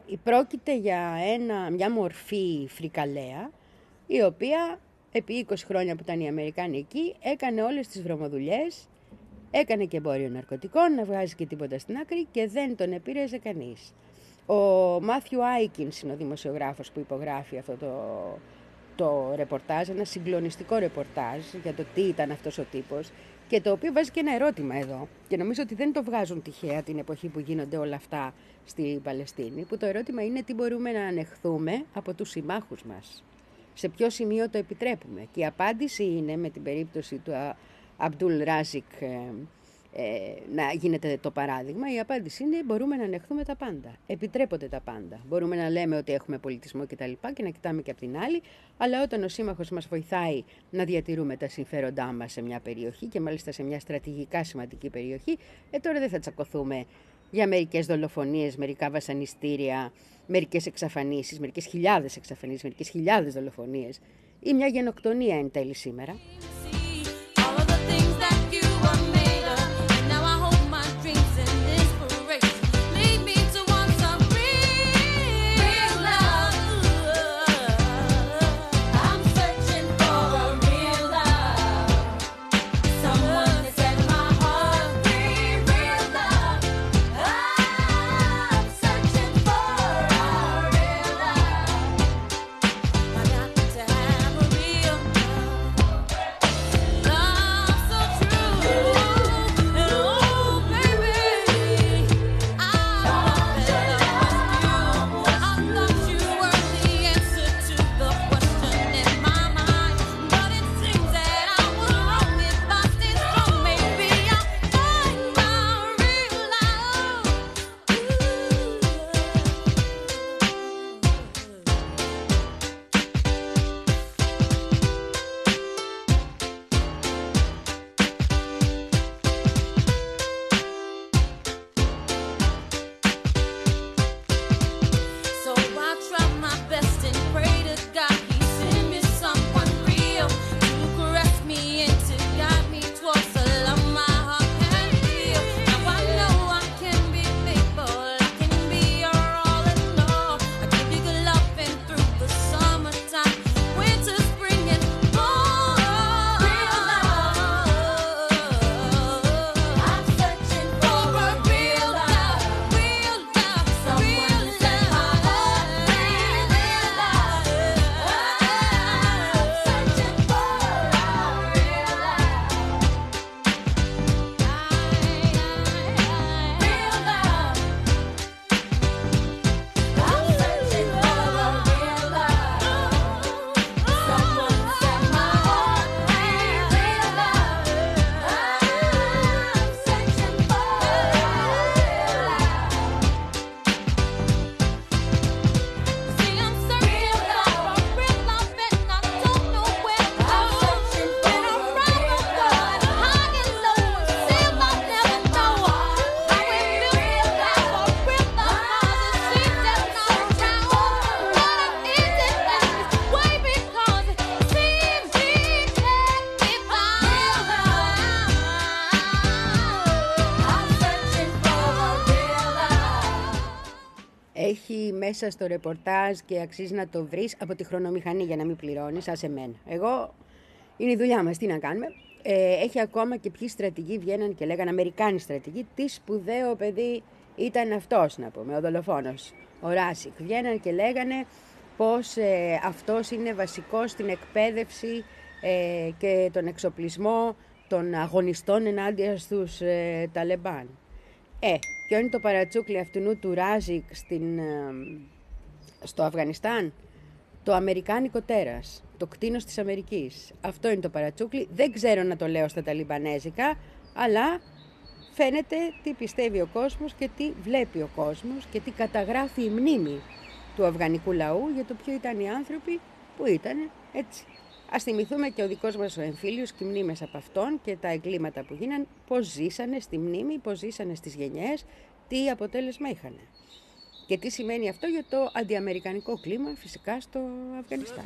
[SPEAKER 1] πρόκειται για ένα, μια μορφή φρικαλέα, η οποία επί είκοσι χρόνια που ήταν οι Αμερικάνοι εκεί, έκανε όλες τις βρωμοδουλειές, έκανε και εμπόριο ναρκωτικών, να βγάζει και τίποτα στην άκρη και δεν τον επήρεζε κανείς. Ο Μάθιου Άικινς είναι ο δημοσιογράφος που υπογράφει αυτό το, το ρεπορτάζ, ένα συγκλονιστικό ρεπορτάζ για το τι ήταν αυτός ο τύπος και το οποίο βάζει και ένα ερώτημα εδώ και νομίζω ότι δεν το βγάζουν τυχαία την εποχή που γίνονται όλα αυτά στη Παλαιστίνη, που το ερώτημα είναι τι μπορούμε να ανεχθούμε από τους συμμάχους μας. Σε ποιο σημείο το επιτρέπουμε. Και η απάντηση είναι, με την περίπτωση του Αμπτούλ Ράζικ ε, ε, να γίνεται το παράδειγμα, η απάντηση είναι μπορούμε να ανεχθούμε τα πάντα. Επιτρέπονται τα πάντα. Μπορούμε να λέμε ότι έχουμε πολιτισμό κτλ. Και, και να κοιτάμε και από την άλλη, αλλά όταν ο σύμμαχος μας βοηθάει να διατηρούμε τα συμφέροντά μας σε μια περιοχή και μάλιστα σε μια στρατηγικά σημαντική περιοχή, ε, τώρα δεν θα τσακωθούμε για μερικές δολοφονίες, μερικά βασανιστήρια, μερικές εξαφανίσεις, μερικές χιλιάδες εξαφανίσεις, μερικές χιλιάδες δολοφονίες ή μια γενοκτονία εν τέλει σήμερα. Έχει μέσα στο ρεπορτάζ και αξίζει να το βρεις από τη χρονομηχανή για να μην πληρώνεις, άσε εμένα. Εγώ, είναι η δουλειά μας, τι να κάνουμε. Ε, έχει ακόμα και ποιοι στρατηγοί βγαίναν και λέγανε, Αμερικάνοι στρατηγοί, τι σπουδαίο παιδί ήταν αυτός, να πούμε, ο δολοφόνος, ο Ράσικ. Βγαίναν και λέγανε πως ε, αυτός είναι βασικός στην εκπαίδευση ε, και τον εξοπλισμό των αγωνιστών ενάντια στους ε, Ταλεμπάν. Ε, ποιο είναι το παρατσούκλι αυτού του Ράζικ στην, ε, στο Αφγανιστάν? Το αμερικάνικο τέρας, το κτήνος της Αμερικής. Αυτό είναι το παρατσούκλι. Δεν ξέρω να το λέω στα ταλιμπανέζικα, αλλά φαίνεται τι πιστεύει ο κόσμος και τι βλέπει ο κόσμος και τι καταγράφει η μνήμη του αφγανικού λαού για το ποιο ήταν οι άνθρωποι που ήταν έτσι. Ας θυμηθούμε και ο δικός μας ο εμφύλιος και οι μνήμες από αυτόν και τα εγκλήματα που γίναν, πώς ζήσανε στη μνήμη, πώς ζήσανε στις γενιές, τι αποτέλεσμα είχαν. Και τι σημαίνει αυτό για το αντιαμερικανικό κλίμα φυσικά στο Αφγανιστάν.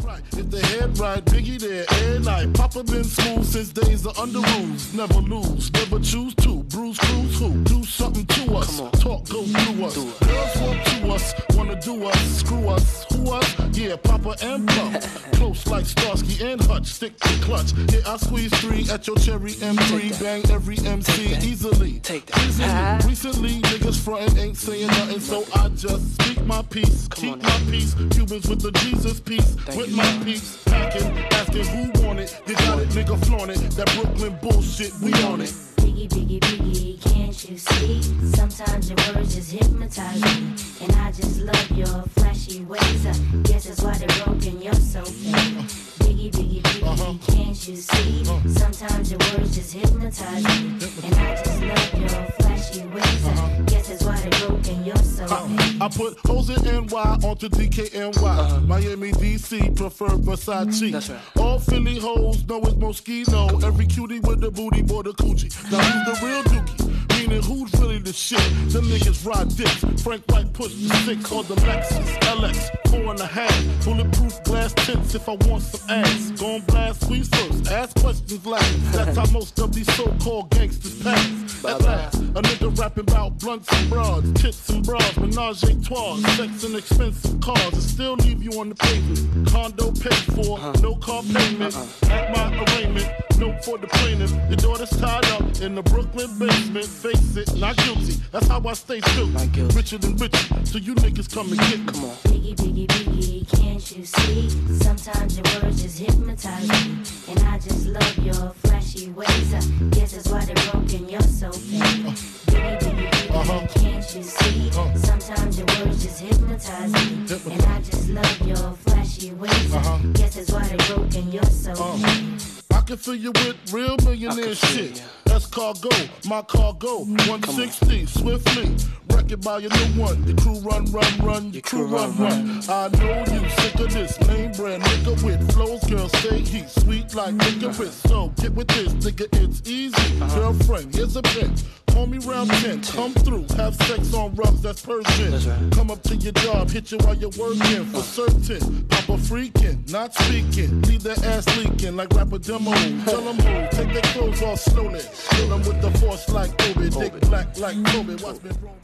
[SPEAKER 3] Yeah, Papa and Pump. Close like Starsky and Hutch, stick to clutch. Yeah, I squeeze three at your cherry M three. Bang every M C easily.
[SPEAKER 4] Take that.
[SPEAKER 3] Easily. Ah. Recently, niggas frontin' ain't saying nothing, so I just speak my peace. Come keep my peace. Cubans with the Jesus peace. Thank with you, my peace. Packing, asking who want it. You got it, nigga, flaunt it. That Brooklyn bullshit, we on it.
[SPEAKER 5] Biggie, biggie, biggie, can't you see? Sometimes your words just hypnotize me. And I just love your flashy ways. I guess that's why they're broken, you're so fake. Biggie, biggie, biggie, uh-huh. can't you see? Uh-huh. Sometimes your words just hypnotize me. And I just love your flashy ways. I uh-huh. guess that's why they're broken, you're so fake.
[SPEAKER 3] I put hoes in N Y onto D K N Y. Uh-huh. Miami, D C, prefer Versace.
[SPEAKER 4] That's right.
[SPEAKER 3] All Philly hoes know it's Moschino. Every cutie with the booty, boy, the coochie. Now who's the real dookie? Meaning who's really the shit? Them niggas ride dicks. Frank White push the six on the Lexus L X, four and a half. Bulletproof glass tips if I want some ass. Gon' blast squeeze first, ask questions last. That's how most of these so-called gangsters pass. At last, a nigga rapping about blunts and broads, tits and bras, menage a trois, sex and expensive cars, and still leave you on the pavement. Condo paid for, uh-huh. no car payment. Uh-uh. At my arraignment, note for the plaintiff. Your daughter's tied up in the Brooklyn basement. Face it, not guilty. That's how I stay still. Richer than richer, so you niggas come and get me.
[SPEAKER 4] Come on.
[SPEAKER 5] Biggie, biggie, biggie, can't you see? Sometimes your words just hypnotize me. And I just love your flashy ways. I guess that's why they're broken, you're so fake. Uh, biggie, biggie, biggie, uh-huh. can't you see? Uh, Sometimes your words just hypnotize me. Hypnotize. And I just love your flashy ways. Uh-huh. I guess that's why they're broken, you're so uh, fake.
[SPEAKER 3] I can fill you with real millionaire shit. That's cargo, my cargo, one sixty, swiftly. Wreck it by your new one. Your crew run, run, run, your crew run, run. I know you sick of this lame brand nigga with flows, girl, say he's sweet like nigga with. So get with this, nigga, it's easy. Girlfriend, here's a bitch. Call me round ten, come through, have sex on rugs, that's Persian. That's right. Come up to your job, hit you while you're working, for certain. Papa freaking, not speaking, leave their ass leaking like rapper demo. Tell them who, take their clothes off slowly. Kill them with the force like Kobe, dick black like Kobe, watch me roll.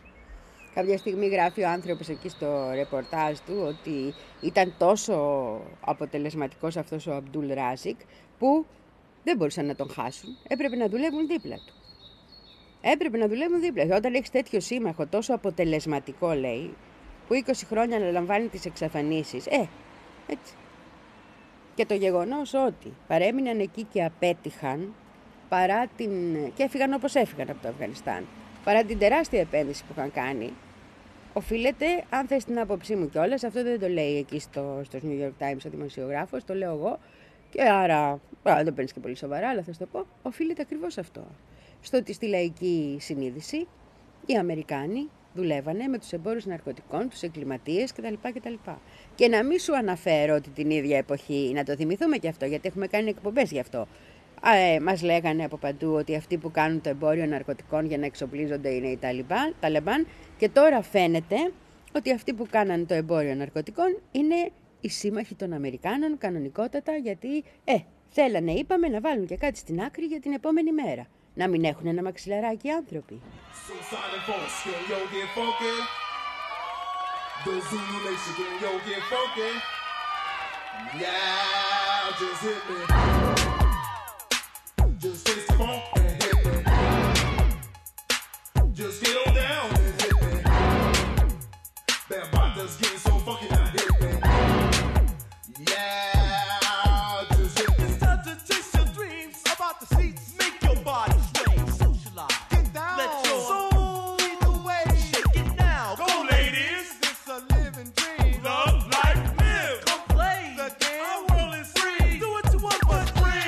[SPEAKER 1] Κάποια στιγμή γράφει ο άνθρωπος εκεί στο ρεπορτάζ του ότι ήταν τόσο αποτελεσματικός αυτός ο Αμπτούλ Ράζικ που δεν μπορούσαν να τον χάσουν, έπρεπε να δουλεύουν δίπλα του. Έπρεπε να δουλεύουν δίπλα. Όταν έχεις τέτοιο σύμμαχο τόσο αποτελεσματικό, λέει, που είκοσι χρόνια αναλαμβάνει τις εξαφανίσεις, ε, έτσι. Και το γεγονός ότι παρέμειναν εκεί και απέτυχαν παρά την... και έφυγαν όπως έφυγαν από το Αφγανιστάν, παρά την τεράστια επένδυση που είχαν κάνει, οφείλεται, αν θες την άποψή μου κιόλας, αυτό δεν το λέει εκεί στο, στο New York Times ο δημοσιογράφος, το λέω εγώ, και άρα δεν το παίρνεις και πολύ σοβαρά, αλλά θα σου το πω, οφείλεται ακριβώς αυτό. Στο ότι στη λαϊκή συνείδηση οι Αμερικάνοι δουλεύανε με τους εμπόρους ναρκωτικών, τους εγκληματίες κτλ. κτλ. Και να μην σου αναφέρω ότι την ίδια εποχή, να το θυμηθούμε και αυτό, γιατί έχουμε κάνει εκπομπές γι' αυτό. Ε, μας λέγανε από παντού ότι αυτοί που κάνουν το εμπόριο ναρκωτικών για να εξοπλίζονται είναι οι Ταλιμπάν, Ταλιμπάν, και τώρα φαίνεται ότι αυτοί που κάναν το εμπόριο ναρκωτικών είναι οι σύμμαχοι των Αμερικάνων κανονικότατα, γιατί ε, θέλανε, είπαμε, να βάλουν και κάτι στην άκρη για την επόμενη μέρα. Να μην έχουν ένα μαξιλαράκι άνθρωποι.
[SPEAKER 2] Love, life, live. Come play. The game. Our world is free. Do what you want, but free.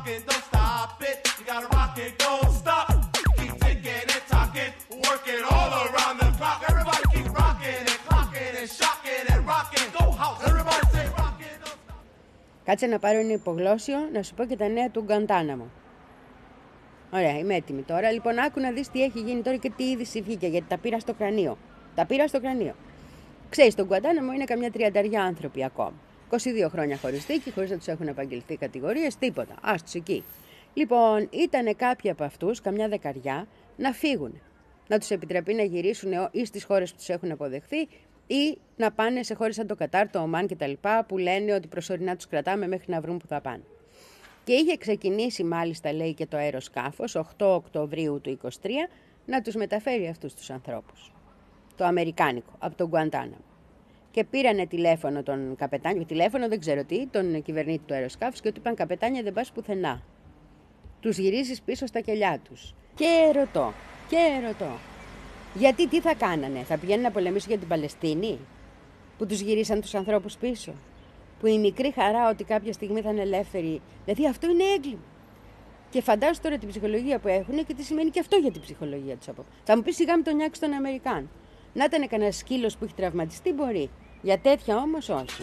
[SPEAKER 2] it, don't stop it. You gotta rock it, don't stop. Keep ticking and talking, working all around the clock. Everybody keep rocking and clocking and shocking and rocking. Go house, everybody say rock it, don't stop.
[SPEAKER 1] Κάτσε να πάρω ένα υπογλώσσιο να σου πω και τα νέα του Γκουαντάναμο. Ωραία, είμαι έτοιμη τώρα. Λοιπόν, άκου να δεις τι έχει γίνει τώρα και τι είδηση βγήκε, γιατί τα πήρα στο κρανίο. Τα πήρα στο κρανίο. Ξέρεις, στο Γκουαντάναμο είναι καμιά τριανταριά άνθρωποι ακόμα. είκοσι δύο χρόνια χωρίς δίκη, χωρίς να τους έχουν απαγγελθεί κατηγορίες, τίποτα. Ας τους εκεί. Λοιπόν, ήταν κάποιοι από αυτούς, καμιά δεκαριά, να φύγουν. Να τους επιτραπεί να γυρίσουν ή στις χώρες που τους έχουν αποδεχθεί ή να πάνε σε χώρες σαν το Κατάρ, το Ομάν κτλ. Που λένε ότι προσωρινά τους κρατάμε μέχρι να βρουν που θα πάνε. Και είχε ξεκινήσει μάλιστα, λέει, και το αεροσκάφος, οκτώ Οκτωβρίου του είκοσι τρία, να τους μεταφέρει αυτούς τους ανθρώπους. Το αμερικάνικο, από τον Γκουαντάναμο. Και πήρανε τηλέφωνο τον καπετάνιο, τηλέφωνο δεν ξέρω τι, τον κυβερνήτη του αεροσκάφους και του είπαν «Καπετάνια, δεν πας πουθενά. Τους γυρίζεις πίσω στα κελιά τους». Και ρωτώ, και ρωτώ, γιατί τι θα κάνανε, θα πηγαίνουν να πολεμήσουν για την Παλαιστίνη, που τους γυρίσαν τους ανθρώπους πίσω, που η μικρή χαρά ότι κάποια στιγμή θα είναι ελεύθεροι, δηλαδή αυτό είναι έγκλημα. Και φαντάσου τώρα την ψυχολογία που έχουν και τι σημαίνει και αυτό για την ψυχολογία τους. Από. Θα μου πει σιγά με τον νιάξει των Αμερικάνων. Να ήταν κανένα σκύλος που έχει τραυματιστεί μπορεί. Για τέτοια όμως όχι.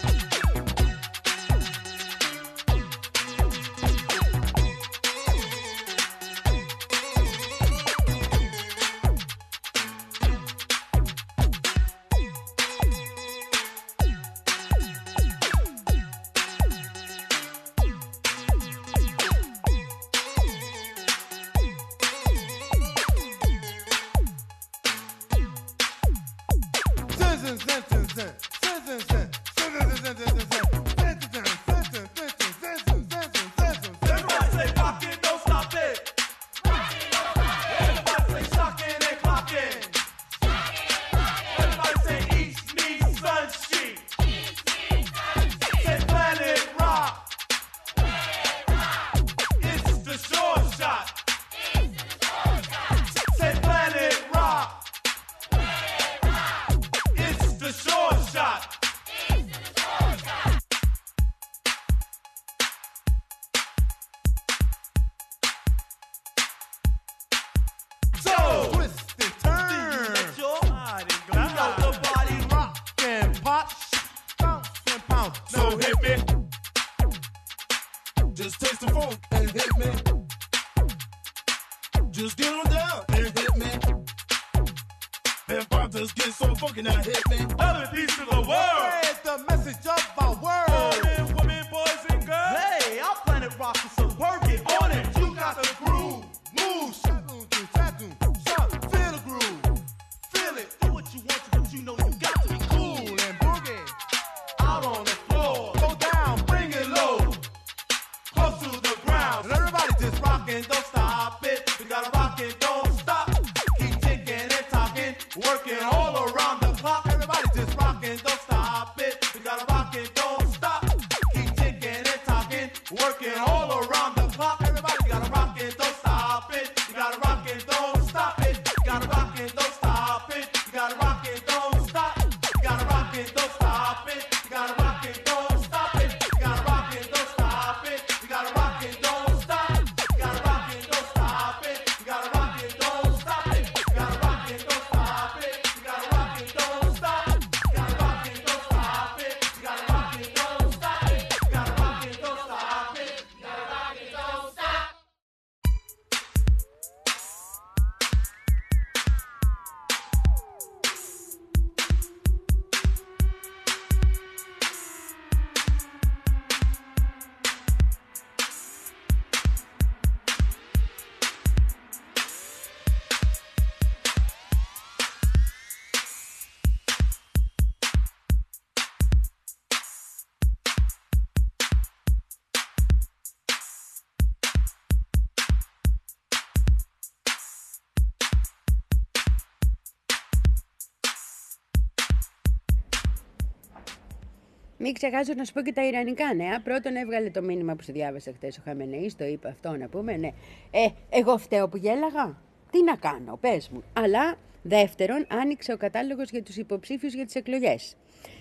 [SPEAKER 1] Μην ξεχάσω να σου πω και τα ιρανικά νέα. Πρώτον, έβγαλε το μήνυμα που σου διάβασα χτες ο Χαμενεής, το είπε αυτό να πούμε, ναι. Ε, εγώ φταίω που γέλαγα. Τι να κάνω, πες μου. Αλλά δεύτερον, άνοιξε ο κατάλογος για τους υποψήφιους για τις εκλογές.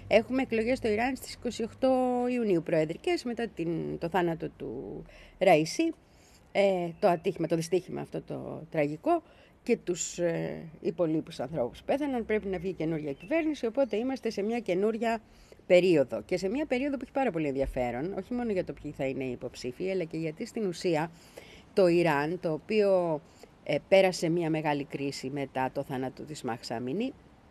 [SPEAKER 1] Έχουμε εκλογές στο Ιράν στις είκοσι οκτώ Ιουνίου, προεδρικές, μετά την, το θάνατο του Ραΐσι, ε, το ατύχημα, το δυστύχημα αυτό το τραγικό, και τους ε, υπολείπους ανθρώπους πέθαναν. Πρέπει να βγει καινούργια κυβέρνηση, οπότε είμαστε σε μια καινούργια περίοδο. Και σε μια περίοδο που έχει πάρα πολύ ενδιαφέρον, όχι μόνο για το ποιοι θα είναι οι υποψήφοι, αλλά και γιατί στην ουσία το Ιράν, το οποίο ε, πέρασε μια μεγάλη κρίση μετά το θάνατο της Μαχσά Αμίνι,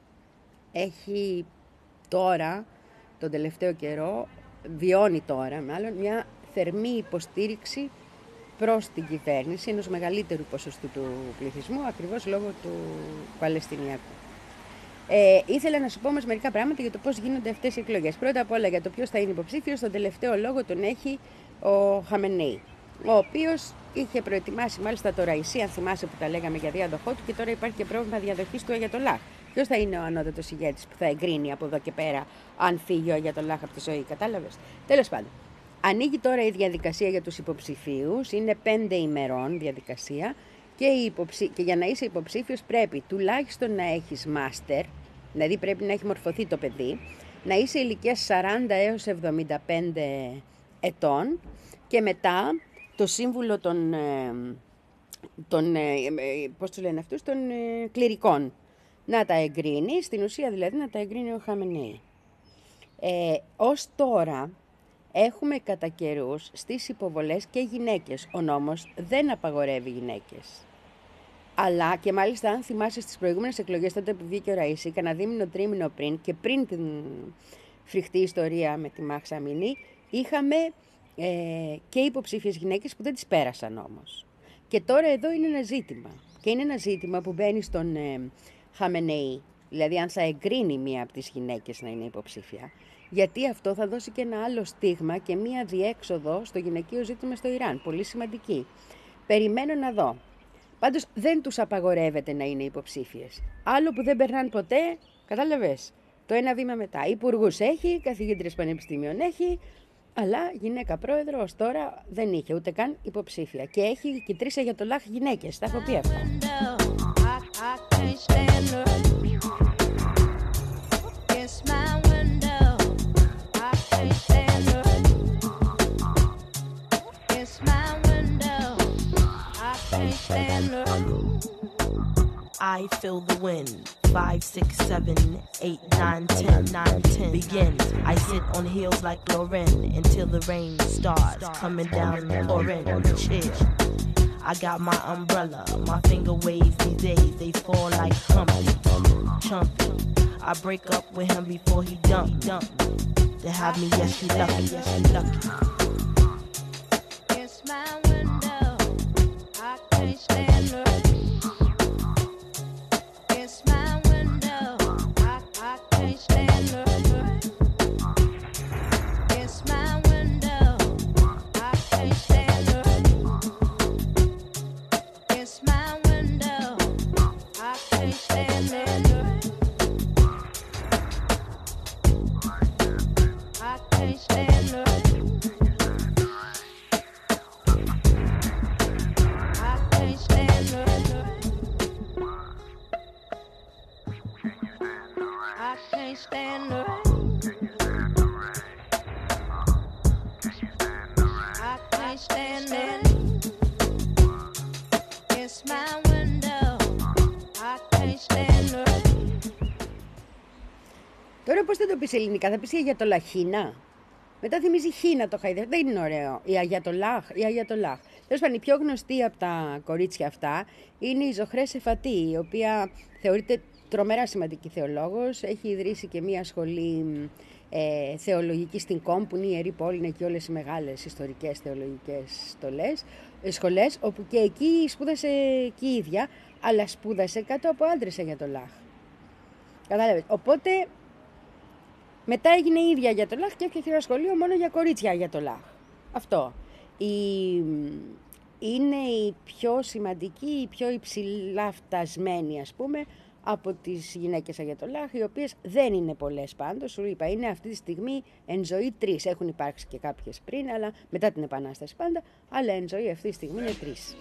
[SPEAKER 1] έχει τώρα, τον τελευταίο καιρό, βιώνει τώρα μάλλον μια θερμή υποστήριξη προς την κυβέρνηση ενός μεγαλύτερου ποσοστού του πληθυσμού, ακριβώς λόγω του Παλαιστινιακού. Ε, ήθελα να σου πω όμως μερικά πράγματα για το πώς γίνονται αυτές οι εκλογές. Πρώτα απ' όλα για το ποιος θα είναι υποψήφιος, τον τελευταίο λόγο τον έχει ο Χαμενέι, ο οποίος είχε προετοιμάσει μάλιστα το Ραΐσι, αν θυμάσαι που τα λέγαμε για διάδοχό του, και τώρα υπάρχει και πρόβλημα διαδοχής του Αγιατολάχ. Ποιος θα είναι ο ανώτατος ηγέτης που θα εγκρίνει από εδώ και πέρα αν φύγει ο Αγιατολάχ από τη ζωή, κατάλαβες? Τέλος πάντων. Ανοίγει τώρα η διαδικασία για τους υποψηφίους, είναι πέντε ημερών διαδικασία και, υποψη... και για να είσαι υποψήφιος πρέπει τουλάχιστον να έχεις μάστερ, δηλαδή πρέπει να έχει μορφωθεί το παιδί, να είσαι ηλικίας σαράντα έως εβδομήντα πέντε ετών και μετά το σύμβουλο των, των πώς τους λένε αυτούς, των κληρικών να τα εγκρίνει, στην ουσία δηλαδή να τα εγκρίνει ο Χαμενέι. Ε, ως τώρα έχουμε κατά καιρούς στις υποβολές και γυναίκες. Ο νόμος δεν απαγορεύει γυναίκες. Αλλά και μάλιστα αν θυμάσαι στις προηγούμενες εκλογές, τότε που βγήκε ο Ραΐσι, κανένα δίμηνο τρίμηνο πριν και πριν την φρικτή ιστορία με τη Μαχσά Αμίνι, είχαμε ε, και υποψήφιες γυναίκες που δεν τις πέρασαν όμως. Και τώρα εδώ είναι ένα ζήτημα. Και είναι ένα ζήτημα που μπαίνει στον ε, Χαμενέι, δηλαδή αν θα εγκρίνει μία από τις γυναίκες να είναι υποψήφια. Γιατί αυτό θα δώσει και ένα άλλο στίγμα και μία διέξοδο στο γυναικείο ζήτημα στο Ιράν, πολύ σημαντική. Περιμένω να δω. Πάντως δεν τους απαγορεύεται να είναι υποψήφιες. Άλλο που δεν περνάνε ποτέ, κατάλαβες, το ένα βήμα μετά. Υπουργούς έχει, καθηγήτρες πανεπιστήμιων έχει, αλλά γυναίκα πρόεδρο ως τώρα δεν είχε ούτε καν υποψήφια. Και έχει και τρεις Αγιατολάχ γυναίκες, τα έχω πει αυτά.
[SPEAKER 4] I feel the wind. Five, six, seven, eight, nine, ten, nine, ten. Begin. I sit on heels like Lauren until the rain starts coming down, pouring on the chair. I got my umbrella. My finger waves these days. They fall like Humpty, Chumpy. I break up with him before he dump, dump. To have me, yes, she lucky, yes, she lucky. It's my window. I can't stand her.
[SPEAKER 1] Τώρα πώς θα το πεις ελληνικά, θα πεις η Αγιατολαχίνα. Μετά θυμίζει Χίνα το χαϊδεύει. Δεν είναι ωραίο. Η Αγιατολάχ, η Αγιατολάχ. Τέλος πάντων, η πιο γνωστή από τα κορίτσια αυτά είναι η Ζωχρέ Σεφατή, η οποία θεωρείται τρομερά σημαντική θεολόγος. Έχει ιδρύσει και μία σχολή ε, θεολογική στην Κομ, που είναι η Ιερή Πόλη, είναι και όλες οι μεγάλες ιστορικές θεολογικές στολές, ε, σχολές, όπου και εκεί σπούδασε και η ίδια, αλλά σπούδασε κάτω από άντρες Αγιατολάχ. Κατάλαβες. Οπότε μετά έγινε η ίδια Αγιατολάχ και έφτιαξε ένα σχολείο μόνο για κορίτσια Αγιατολάχ. Αυτό. Η... Είναι η πιο σημαντική, η πιο υψηλά φτασμένη, ας πούμε, από τις γυναίκες Αγιατολάχ, οι οποίες δεν είναι πολλές πάντως. Σου είπα, είναι αυτή τη στιγμή εν ζωή τρεις. Έχουν υπάρξει και κάποιες πριν, αλλά μετά την Επανάσταση πάντα, αλλά εν ζωή αυτή τη στιγμή είναι τρεις.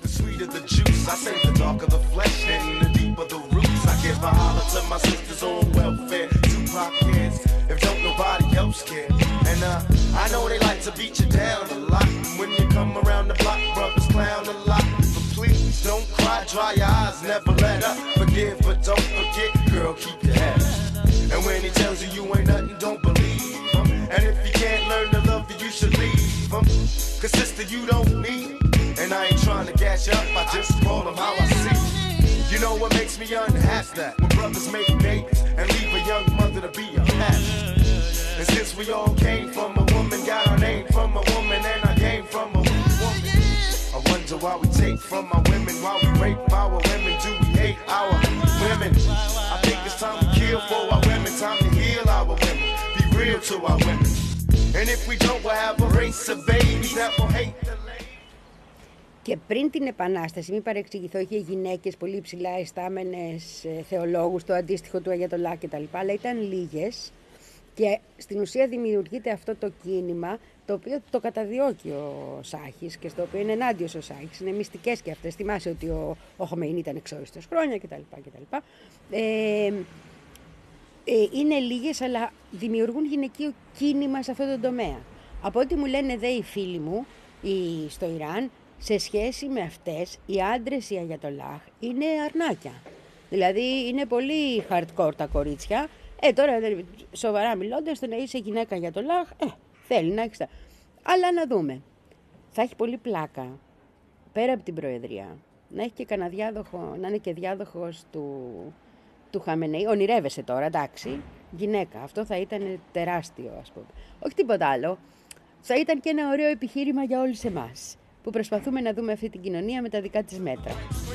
[SPEAKER 2] if don't nobody else care. And uh, I know they like to beat you down a lot. And when you come around the block, brothers clown a lot. But please don't cry, dry your eyes, never let up. Forgive, but don't forget, girl, keep your head up. And when he tells you you ain't nothing, don't believe him. And if you can't learn to love you, you should leave him. Cause sister, you don't need him. And I ain't trying to gas you up, I just call him how I see. You know what makes me unhappy? That when brothers make babies and leave a young mother to be a pastor. And since we all came from a woman, got our name from a woman, and I came from a woman. I wonder why we take from our women, why we rape our women, do we hate our women? I think it's time to kill for our women, time to heal our women, be real to our women. And if we don't, we'll have a race of babies that will hate the lady.
[SPEAKER 1] Και πριν την Επανάσταση, μην παρεξηγηθώ, είχε γυναίκες πολύ ψηλά αισθάμενες θεολόγους, το αντίστοιχο του Αγιατολά κτλ. Αλλά ήταν λίγες και στην ουσία δημιουργείται αυτό το κίνημα το οποίο το καταδιώκει ο Σάχης και στο οποίο είναι ενάντιος ο Σάχης. Είναι μυστικές και αυτές. Θυμάσαι ότι ο, ο Χομεϊνή ήταν εξόριστος χρόνια κτλ. κτλ. Ε, ε, είναι λίγες, αλλά δημιουργούν γυναικείο κίνημα σε αυτό το τομέα. Από ό,τι μου λένε δε οι φίλοι μου οι, στο Ιράν, σε σχέση με αυτές, οι άντρες οι Αγιατολάχ είναι αρνάκια. Δηλαδή είναι πολύ hardcore τα κορίτσια. Ε, τώρα σοβαρά μιλώντας, το να είσαι γυναίκα Αγιατολάχ, ε, θέλει να έχεις τα... Αλλά να δούμε. Θα έχει πολύ πλάκα, πέρα από την Προεδρία, να έχει και κανένα διάδοχο, να είναι και διάδοχος του, του Χαμενεή. Ονειρεύεσαι τώρα, εντάξει, γυναίκα. Αυτό θα ήταν τεράστιο, ας πούμε. Όχι τίποτα άλλο. Θα ήταν και ένα ωραίο επιχείρημα για όλους εμάς, που προσπαθούμε να δούμε αυτή την κοινωνία με τα δικά της μέτρα.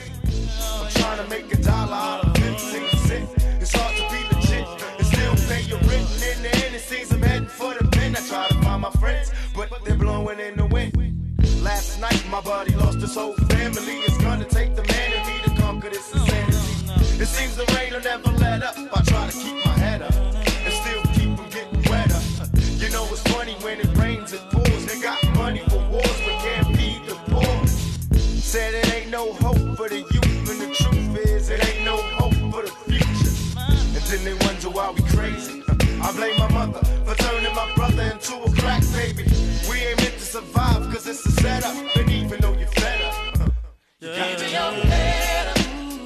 [SPEAKER 2] Last night my buddy lost his whole family. It's gonna take the man in me to conquer this insanity. It seems the rain will never let up. I try to keep my head up and still keep from getting wetter. You know it's funny when it rains it pours. They got money for wars but can't feed the poor. Said it ain't no hope for the youth, and the truth is it ain't no hope for the future. And then they wonder why we crazy. I blame my mother for turning my brother into a crack baby. We ain't meant to survive cause it's a setup. And even though you're fed up, you got to your head up.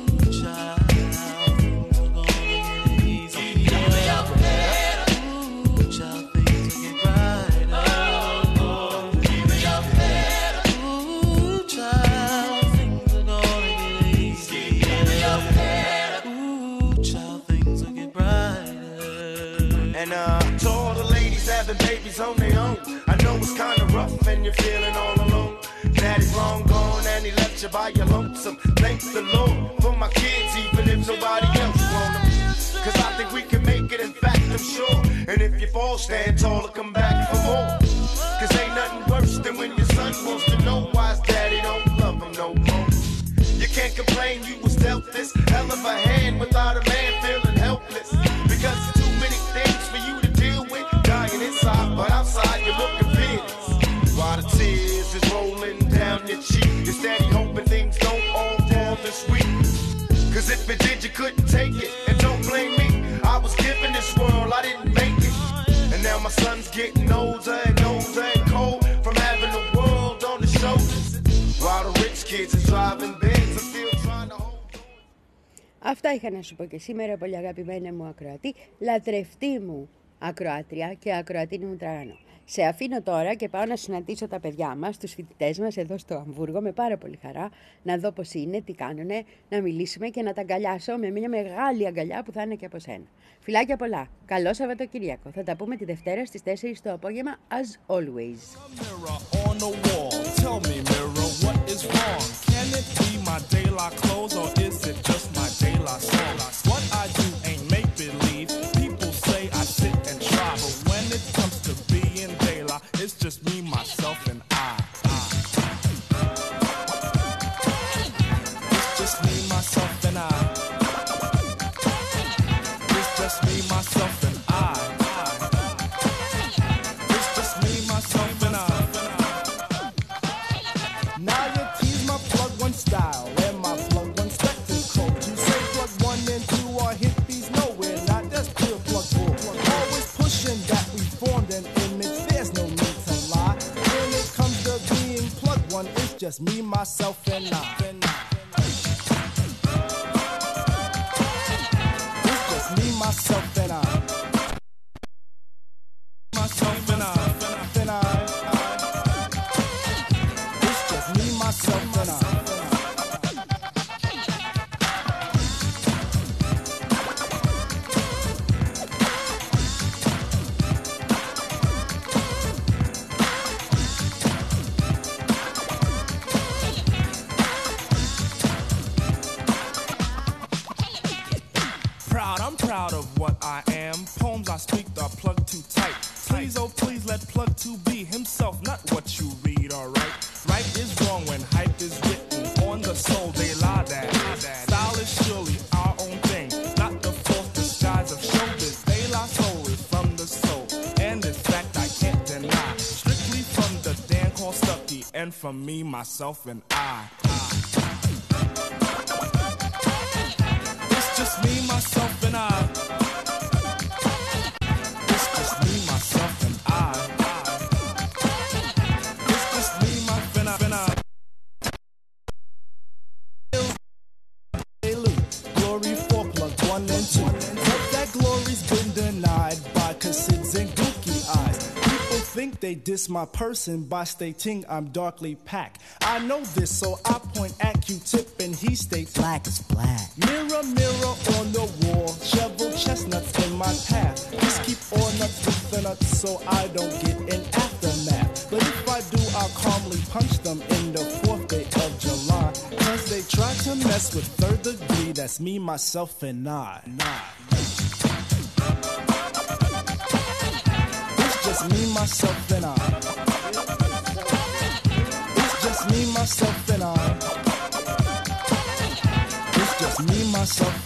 [SPEAKER 2] Babies on their own. I know it's kind of rough and you're feeling all alone. Daddy's long gone and he left you by your lonesome. Thank the Lord for my kids, even if nobody else want them. Cause I think we can make it, in fact I'm sure. And if you fall, stand tall and come back for more. Cause ain't nothing worse than when your son wants to know why his daddy don't love him no more. You can't complain you was dealt this hell of a hand without a man feeling helpless. Because there's too many things for you to deal with. Dying inside, but outside you're looking fearless. While the tears is rolling down your cheek, you're steady hoping things don't all fall this week. Cause if it did, you couldn't take it. And don't blame me, I was given this world, I didn't make it. And now my son's getting older and older and cold from having the world on his shoulders. While the rich kids is driving Benz, I'm still trying to hold.
[SPEAKER 1] Αυτά είχα να σου πω και σήμερα, πολύ αγαπημένη μου ακροατή, λατρευτή μου ακροάτρια και ακροατίνη μου τραγανό. Σε αφήνω τώρα και πάω να συναντήσω τα παιδιά μας, τους φοιτητές μας εδώ στο Αμβούργο, με πάρα πολύ χαρά, να δω πώς είναι, τι κάνουνε, να μιλήσουμε και να τα αγκαλιάσω με μια μεγάλη αγκαλιά που θα είναι και από σένα. Φιλάκια πολλά. Καλό Σαββατοκύριακο. Θα τα πούμε τη Δευτέρα στις τέσσερις το απόγευμα, as always.
[SPEAKER 3] It's just me, myself, and I. It's just me, myself, and I. It's just me, myself, and I. It's just me, myself, and I. Now you tease my plug one style and my plug one spectacle. You say plug one and two are hippies nowhere, not that's pure plug bull. Always pushing
[SPEAKER 6] one is just me, myself, and I. It's just me, myself, and I. Myself and I. And I. It's just me, myself, and I.
[SPEAKER 2] Proud of what I am. Poems I speak are plugged too tight. Please, oh please, let plug two be himself, not what you read, alright? Right is wrong when hype is written on the soul, they lie that. Style is surely our own thing, not the false disguise of showbiz. They lie solely from the soul, and in fact I can't deny. Strictly from the Dan called Stucky, and from me, myself, and I. It's just me, myself, and I. It's just me, myself, and I. It's just me, my and I, and I.
[SPEAKER 6] Glory four plus one and two. But that glory's been denied by Cassids and Gookie eyes. People think they diss my person by stating I'm darkly packed. I know this, so I point at Q-tip and he states black is black. Mirror, mirror on the wall, shovel chestnuts in my path. Just keep on nuts with the nuts so I don't get an aftermath. But if I do, I'll calmly punch them in the fourth day of July. Cause they try to mess with third degree, that's me, myself, and I. Nah. It's just me, myself, and I. It's just me, myself, and I. It's just me, myself,